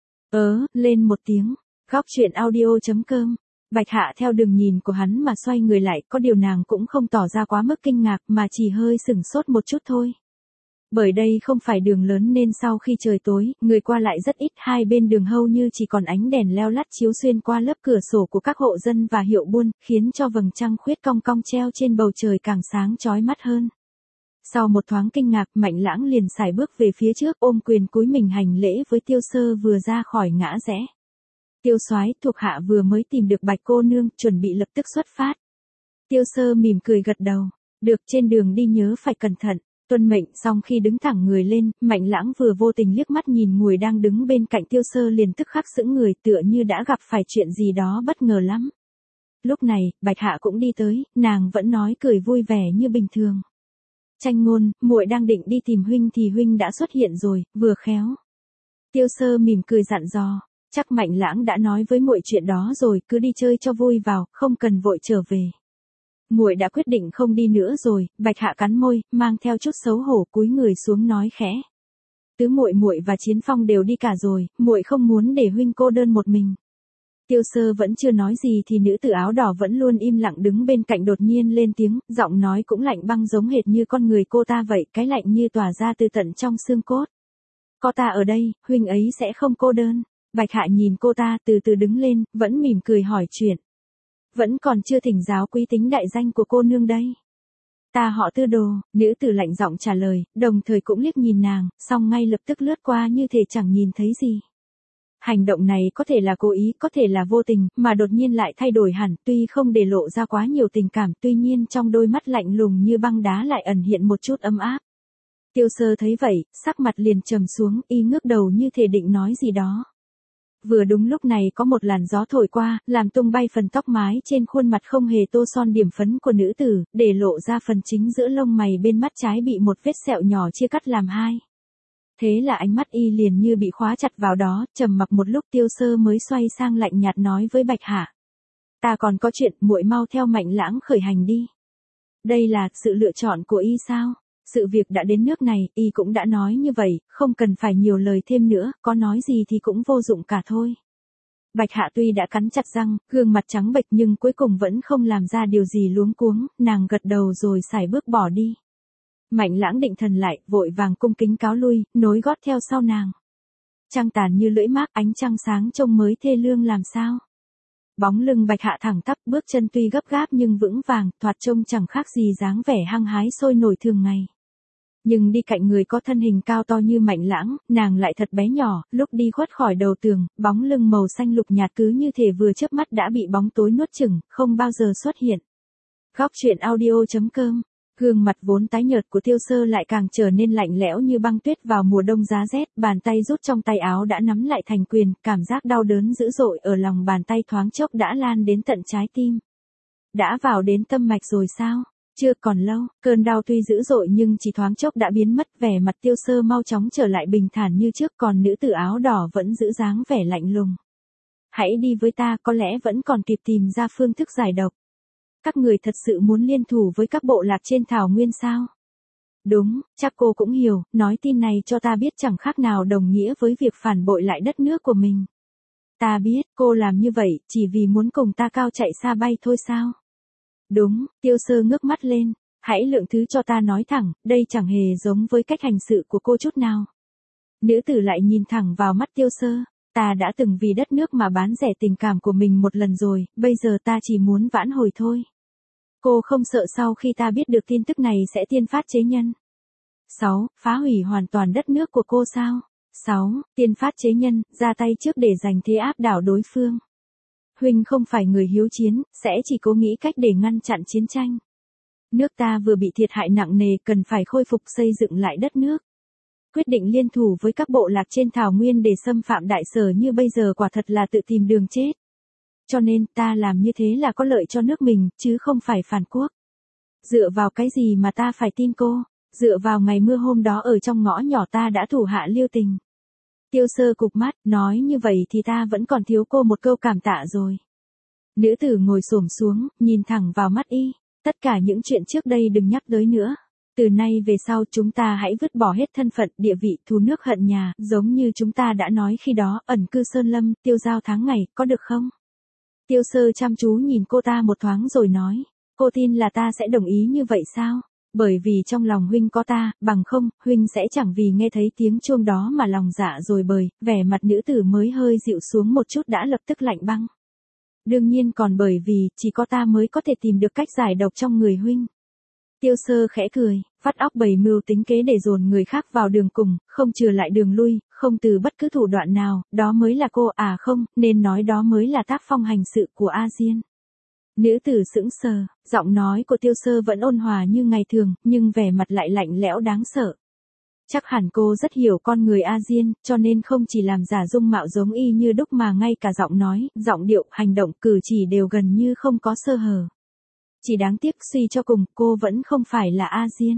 Ớ, lên một tiếng. Góc truyện audio chấm com. Bạch Hạ theo đường nhìn của hắn mà xoay người lại, có điều nàng cũng không tỏ ra quá mức kinh ngạc mà chỉ hơi sửng sốt một chút thôi. Bởi đây không phải đường lớn nên sau khi trời tối, người qua lại rất ít, hai bên đường hầu như chỉ còn ánh đèn leo lắt chiếu xuyên qua lớp cửa sổ của các hộ dân và hiệu buôn, khiến cho vầng trăng khuyết cong cong treo trên bầu trời càng sáng chói mắt hơn. Sau một thoáng kinh ngạc, Mạnh Lãng liền sải bước về phía trước, ôm quyền cúi mình hành lễ với Tiêu sơ vừa ra khỏi ngã rẽ. Tiêu soái, thuộc hạ vừa mới tìm được Bạch cô nương, chuẩn bị lập tức xuất phát. Tiêu sơ mỉm cười gật đầu. Được, trên đường đi nhớ phải cẩn thận. Tuân mệnh. Xong khi đứng thẳng người lên, Mạnh Lãng vừa vô tình liếc mắt nhìn người đang đứng bên cạnh Tiêu sơ liền tức khắc sững người, tựa như đã gặp phải chuyện gì đó bất ngờ lắm. Lúc này, Bạch Hạ cũng đi tới, nàng vẫn nói cười vui vẻ như bình thường. Tranh Ngôn, muội đang định đi tìm huynh thì huynh đã xuất hiện rồi, vừa khéo. Tiêu sơ mỉm cười dặn dò. Chắc Mạnh Lãng đã nói với muội chuyện đó rồi, cứ đi chơi cho vui vào, không cần vội trở về. Muội đã quyết định không đi nữa rồi. Bạch Hạ cắn môi, mang theo chút xấu hổ cúi người xuống nói khẽ. Tứ muội muội và Chiến Phong đều đi cả rồi, muội không muốn để huynh cô đơn một mình. Tiêu sơ vẫn chưa nói gì thì nữ tử áo đỏ vẫn luôn im lặng đứng bên cạnh đột nhiên lên tiếng, giọng nói cũng lạnh băng giống hệt như con người cô ta vậy, cái lạnh như tỏa ra từ tận trong xương cốt. Có ta ở đây, huynh ấy sẽ không cô đơn. Bạch Hạ nhìn cô ta từ từ đứng lên, vẫn mỉm cười hỏi chuyện. Vẫn còn chưa thỉnh giáo quý tính đại danh của cô nương đây. Ta họ Tư Đồ, nữ tử lạnh giọng trả lời, đồng thời cũng liếc nhìn nàng, xong ngay lập tức lướt qua như thể chẳng nhìn thấy gì. Hành động này có thể là cố ý, có thể là vô tình, mà đột nhiên lại thay đổi hẳn, tuy không để lộ ra quá nhiều tình cảm, tuy nhiên trong đôi mắt lạnh lùng như băng đá lại ẩn hiện một chút ấm áp. Tiêu sơ thấy vậy, sắc mặt liền trầm xuống, y ngước đầu như thể định nói gì đó. Vừa đúng lúc này có một làn gió thổi qua, làm tung bay phần tóc mái trên khuôn mặt không hề tô son điểm phấn của nữ tử, để lộ ra phần chính giữa lông mày bên mắt trái bị một vết sẹo nhỏ chia cắt làm hai. Thế là ánh mắt y liền như bị khóa chặt vào đó, trầm mặc một lúc Tiêu Sơ mới xoay sang lạnh nhạt nói với Bạch Hạ. Ta còn có chuyện, muội mau theo Mạnh Lãng khởi hành đi. Đây là sự lựa chọn của y sao? Sự việc đã đến nước này, y cũng đã nói như vậy, không cần phải nhiều lời thêm nữa, có nói gì thì cũng vô dụng cả thôi. Bạch Hạ tuy đã cắn chặt răng, gương mặt trắng bệch nhưng cuối cùng vẫn không làm ra điều gì luống cuống, nàng gật đầu rồi sải bước bỏ đi. Mạnh Lãng định thần lại, vội vàng cung kính cáo lui, nối gót theo sau nàng. Trăng tàn như lưỡi mác, ánh trăng sáng trông mới thê lương làm sao. Bóng lưng Bạch Hạ thẳng tắp, bước chân tuy gấp gáp nhưng vững vàng, thoạt trông chẳng khác gì dáng vẻ hăng hái sôi nổi thường ngày. Nhưng đi cạnh người có thân hình cao to như Mạnh Lãng, nàng lại thật bé nhỏ, lúc đi khuất khỏi đầu tường, bóng lưng màu xanh lục nhạt cứ như thể vừa chớp mắt đã bị bóng tối nuốt chửng, không bao giờ xuất hiện. Góc truyện audio chấm com. Gương mặt vốn tái nhợt của Tiêu Sơ lại càng trở nên lạnh lẽo như băng tuyết vào mùa đông giá rét, bàn tay rút trong tay áo đã nắm lại thành quyền, cảm giác đau đớn dữ dội ở lòng bàn tay thoáng chốc đã lan đến tận trái tim. Đã vào đến tâm mạch rồi sao? Chưa còn lâu, cơn đau tuy dữ dội nhưng chỉ thoáng chốc đã biến mất, vẻ mặt Tiêu Sơ mau chóng trở lại bình thản như trước, còn nữ tử áo đỏ vẫn giữ dáng vẻ lạnh lùng. Hãy đi với ta, có lẽ vẫn còn kịp tìm ra phương thức giải độc. Các người thật sự muốn liên thủ với các bộ lạc trên thảo nguyên sao? Đúng, chắc cô cũng hiểu, nói tin này cho ta biết chẳng khác nào đồng nghĩa với việc phản bội lại đất nước của mình. Ta biết, cô làm như vậy, chỉ vì muốn cùng ta cao chạy xa bay thôi sao? Đúng, Tiêu Sơ ngước mắt lên, hãy lượng thứ cho ta nói thẳng, đây chẳng hề giống với cách hành sự của cô chút nào. Nữ tử lại nhìn thẳng vào mắt Tiêu Sơ, ta đã từng vì đất nước mà bán rẻ tình cảm của mình một lần rồi, bây giờ ta chỉ muốn vãn hồi thôi. Cô không sợ sau khi ta biết được tin tức này sẽ tiên phát chế nhân. sáu. Phá hủy hoàn toàn đất nước của cô sao? sáu. Tiên phát chế nhân, ra tay trước để giành thế áp đảo đối phương. Huynh không phải người hiếu chiến, sẽ chỉ cố nghĩ cách để ngăn chặn chiến tranh. Nước ta vừa bị thiệt hại nặng nề, cần phải khôi phục xây dựng lại đất nước. Quyết định liên thủ với các bộ lạc trên thảo nguyên để xâm phạm đại sở như bây giờ quả thật là tự tìm đường chết. Cho nên ta làm như thế là có lợi cho nước mình, chứ không phải phản quốc. Dựa vào cái gì mà ta phải tin cô? Dựa vào ngày mưa hôm đó ở trong ngõ nhỏ ta đã thủ hạ lưu tình. Tiêu Sơ cụp mắt, nói như vậy thì ta vẫn còn thiếu cô một câu cảm tạ rồi. Nữ tử ngồi xổm xuống, nhìn thẳng vào mắt y. Tất cả những chuyện trước đây đừng nhắc tới nữa. Từ nay về sau chúng ta hãy vứt bỏ hết thân phận, địa vị, thù nước hận nhà, giống như chúng ta đã nói khi đó, ẩn cư sơn lâm, tiêu giao tháng ngày, có được không? Tiêu Sơ chăm chú nhìn cô ta một thoáng rồi nói, cô tin là ta sẽ đồng ý như vậy sao? Bởi vì trong lòng huynh có ta, bằng không, huynh sẽ chẳng vì nghe thấy tiếng chuông đó mà lòng dạ rồi bời, vẻ mặt nữ tử mới hơi dịu xuống một chút đã lập tức lạnh băng. Đương nhiên còn bởi vì, chỉ có ta mới có thể tìm được cách giải độc trong người huynh. Tiêu Sơ khẽ cười, vắt óc bày mưu tính kế để dồn người khác vào đường cùng, không chừa lại đường lui, không từ bất cứ thủ đoạn nào, đó mới là cô, à không, nên nói đó mới là tác phong hành sự của A Diên. Nữ tử sững sờ, giọng nói của Tiêu Sơ vẫn ôn hòa như ngày thường, nhưng vẻ mặt lại lạnh lẽo đáng sợ. Chắc hẳn cô rất hiểu con người A Diên, cho nên không chỉ làm giả dung mạo giống y như đúc mà ngay cả giọng nói, giọng điệu, hành động, cử chỉ đều gần như không có sơ hở. Chỉ đáng tiếc suy cho cùng, cô vẫn không phải là A Diên.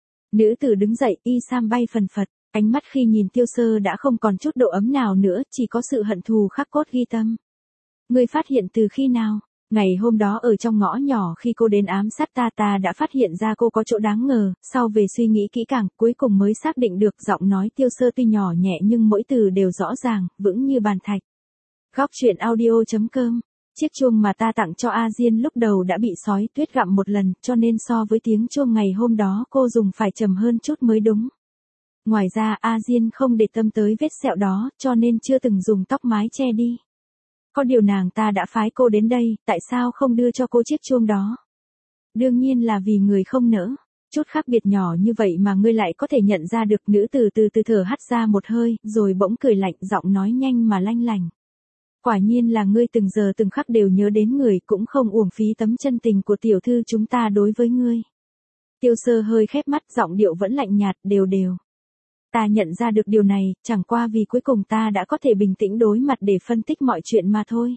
Nữ tử đứng dậy, y sam bay phần phật, ánh mắt khi nhìn Tiêu Sơ đã không còn chút độ ấm nào nữa, chỉ có sự hận thù khắc cốt ghi tâm. Ngươi phát hiện từ khi nào? Ngày hôm đó ở trong ngõ nhỏ khi cô đến ám sát ta ta đã phát hiện ra cô có chỗ đáng ngờ, sau về suy nghĩ kỹ càng, cuối cùng mới xác định được giọng nói Tiêu Sơ tuy nhỏ nhẹ nhưng mỗi từ đều rõ ràng, vững như bàn thạch. Góc truyện audio chấm com. Chiếc chuông mà ta tặng cho A Diên lúc đầu đã bị sói tuyết gặm một lần, cho nên so với tiếng chuông ngày hôm đó cô dùng phải trầm hơn chút mới đúng. Ngoài ra A Diên không để tâm tới vết sẹo đó, cho nên chưa từng dùng tóc mái che đi. Có điều nàng ta đã phái cô đến đây, tại sao không đưa cho cô chiếc chuông đó? Đương nhiên là vì người không nỡ. Chút khác biệt nhỏ như vậy mà ngươi lại có thể nhận ra được. Nữ từ từ từ thở hắt ra một hơi, rồi bỗng cười lạnh, giọng nói nhanh mà lanh lành. Quả nhiên là ngươi từng giờ từng khắc đều nhớ đến người, cũng không uổng phí tấm chân tình của tiểu thư chúng ta đối với ngươi. Tiêu Sơ hơi khép mắt, giọng điệu vẫn lạnh nhạt, đều đều. Ta nhận ra được điều này, chẳng qua vì cuối cùng ta đã có thể bình tĩnh đối mặt để phân tích mọi chuyện mà thôi.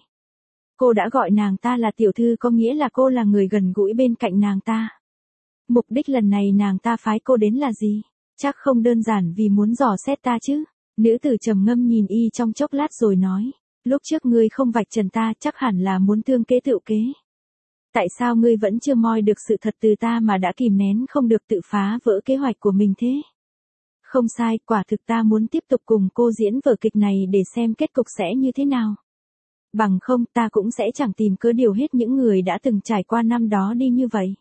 Cô đã gọi nàng ta là tiểu thư có nghĩa là cô là người gần gũi bên cạnh nàng ta. Mục đích lần này nàng ta phái cô đến là gì? Chắc không đơn giản vì muốn dò xét ta chứ. Nữ tử trầm ngâm nhìn y trong chốc lát rồi nói. Lúc trước ngươi không vạch trần ta chắc hẳn là muốn tương kế tự kế. Tại sao ngươi vẫn chưa moi được sự thật từ ta mà đã kìm nén không được tự phá vỡ kế hoạch của mình thế? Không sai, quả thực ta muốn tiếp tục cùng cô diễn vở kịch này để xem kết cục sẽ như thế nào. Bằng không ta cũng sẽ chẳng tìm cớ điều hết những người đã từng trải qua năm đó đi như vậy.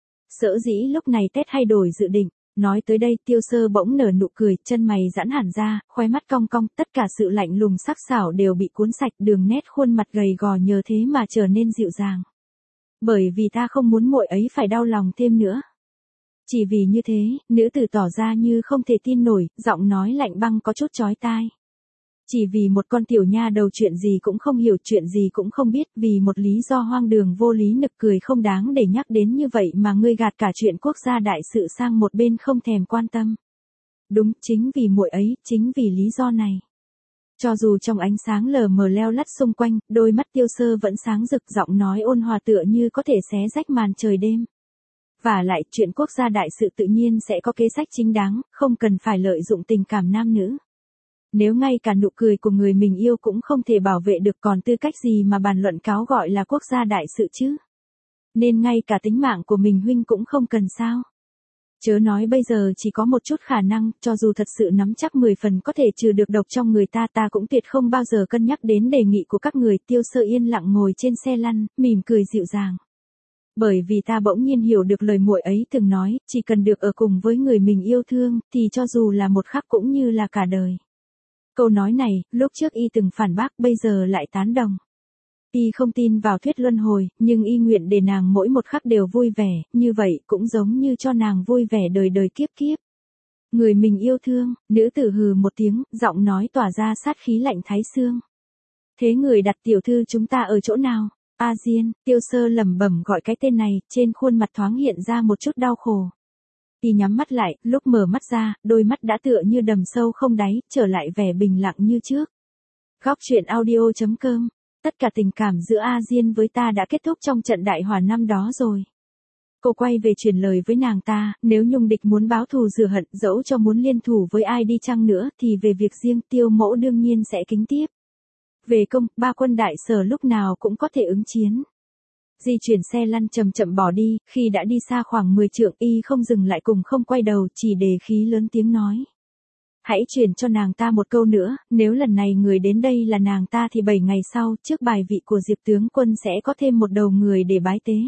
Sở dĩ lúc này Tết hay đổi dự định. Nói tới đây Tiêu Sơ bỗng nở nụ cười, chân mày giãn hẳn ra, khóe mắt cong cong, tất cả sự lạnh lùng sắc sảo đều bị cuốn sạch, đường nét khuôn mặt gầy gò nhờ thế mà trở nên dịu dàng. Bởi vì ta không muốn muội ấy phải đau lòng thêm nữa. Chỉ vì như thế, nữ tử tỏ ra như không thể tin nổi, giọng nói lạnh băng có chút chói tai. Chỉ vì một con tiểu nha đầu chuyện gì cũng không hiểu, chuyện gì cũng không biết, vì một lý do hoang đường vô lý nực cười không đáng để nhắc đến như vậy mà ngươi gạt cả chuyện quốc gia đại sự sang một bên không thèm quan tâm. Đúng, chính vì muội ấy, chính vì lý do này. Cho dù trong ánh sáng lờ mờ leo lắt xung quanh, đôi mắt Tiêu Sơ vẫn sáng rực, giọng nói ôn hòa tựa như có thể xé rách màn trời đêm. Và lại, chuyện quốc gia đại sự tự nhiên sẽ có kế sách chính đáng, không cần phải lợi dụng tình cảm nam nữ. Nếu ngay cả nụ cười của người mình yêu cũng không thể bảo vệ được còn tư cách gì mà bàn luận cáo gọi là quốc gia đại sự chứ. Nên ngay cả tính mạng của mình huynh cũng không cần sao. Chớ nói bây giờ chỉ có một chút khả năng, cho dù thật sự nắm chắc mười phần có thể trừ được độc trong người ta, ta cũng tuyệt không bao giờ cân nhắc đến đề nghị của các người. Tiêu Sơ yên lặng ngồi trên xe lăn, mỉm cười dịu dàng. Bởi vì ta bỗng nhiên hiểu được lời muội ấy từng nói, chỉ cần được ở cùng với người mình yêu thương, thì cho dù là một khắc cũng như là cả đời. Câu nói này, lúc trước y từng phản bác, bây giờ lại tán đồng. Y không tin vào thuyết luân hồi, nhưng y nguyện để nàng mỗi một khắc đều vui vẻ, như vậy cũng giống như cho nàng vui vẻ đời đời kiếp kiếp. Người mình yêu thương, nữ tử hừ một tiếng, giọng nói tỏa ra sát khí lạnh thái xương. Thế người đặt tiểu thư chúng ta ở chỗ nào? A Diên, Tiêu Sơ lẩm bẩm gọi cái tên này, trên khuôn mặt thoáng hiện ra một chút đau khổ. Y nhắm mắt lại, lúc mở mắt ra, đôi mắt đã tựa như đầm sâu không đáy, trở lại vẻ bình lặng như trước. Góc truyện audio chấm com. Tất cả tình cảm giữa A Diên với ta đã kết thúc trong trận đại hỏa năm đó rồi. Cô quay về truyền lời với nàng ta, nếu Nhung Địch muốn báo thù rửa hận, dẫu cho muốn liên thủ với ai đi chăng nữa, thì về việc riêng Tiêu Mẫu đương nhiên sẽ kính tiếp. Về công, ba quân đại sở lúc nào cũng có thể ứng chiến. Di chuyển xe lăn chậm chậm bỏ đi, khi đã đi xa khoảng mười trượng y không dừng lại cùng không quay đầu, chỉ đề khí lớn tiếng nói. Hãy truyền cho nàng ta một câu nữa, nếu lần này người đến đây là nàng ta thì bảy ngày sau, trước bài vị của Diệp tướng quân sẽ có thêm một đầu người để bái tế.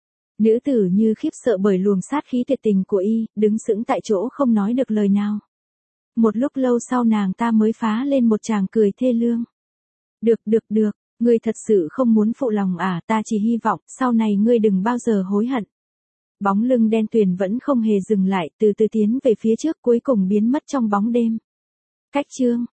Nữ tử như khiếp sợ bởi luồng sát khí tuyệt tình của y, đứng sững tại chỗ không nói được lời nào. Một lúc lâu sau nàng ta mới phá lên một tràng cười thê lương. Được được được, ngươi thật sự không muốn phụ lòng à, ta chỉ hy vọng sau này ngươi đừng bao giờ hối hận. Bóng lưng đen tuyền vẫn không hề dừng lại, từ từ tiến về phía trước cuối cùng biến mất trong bóng đêm. Cách chương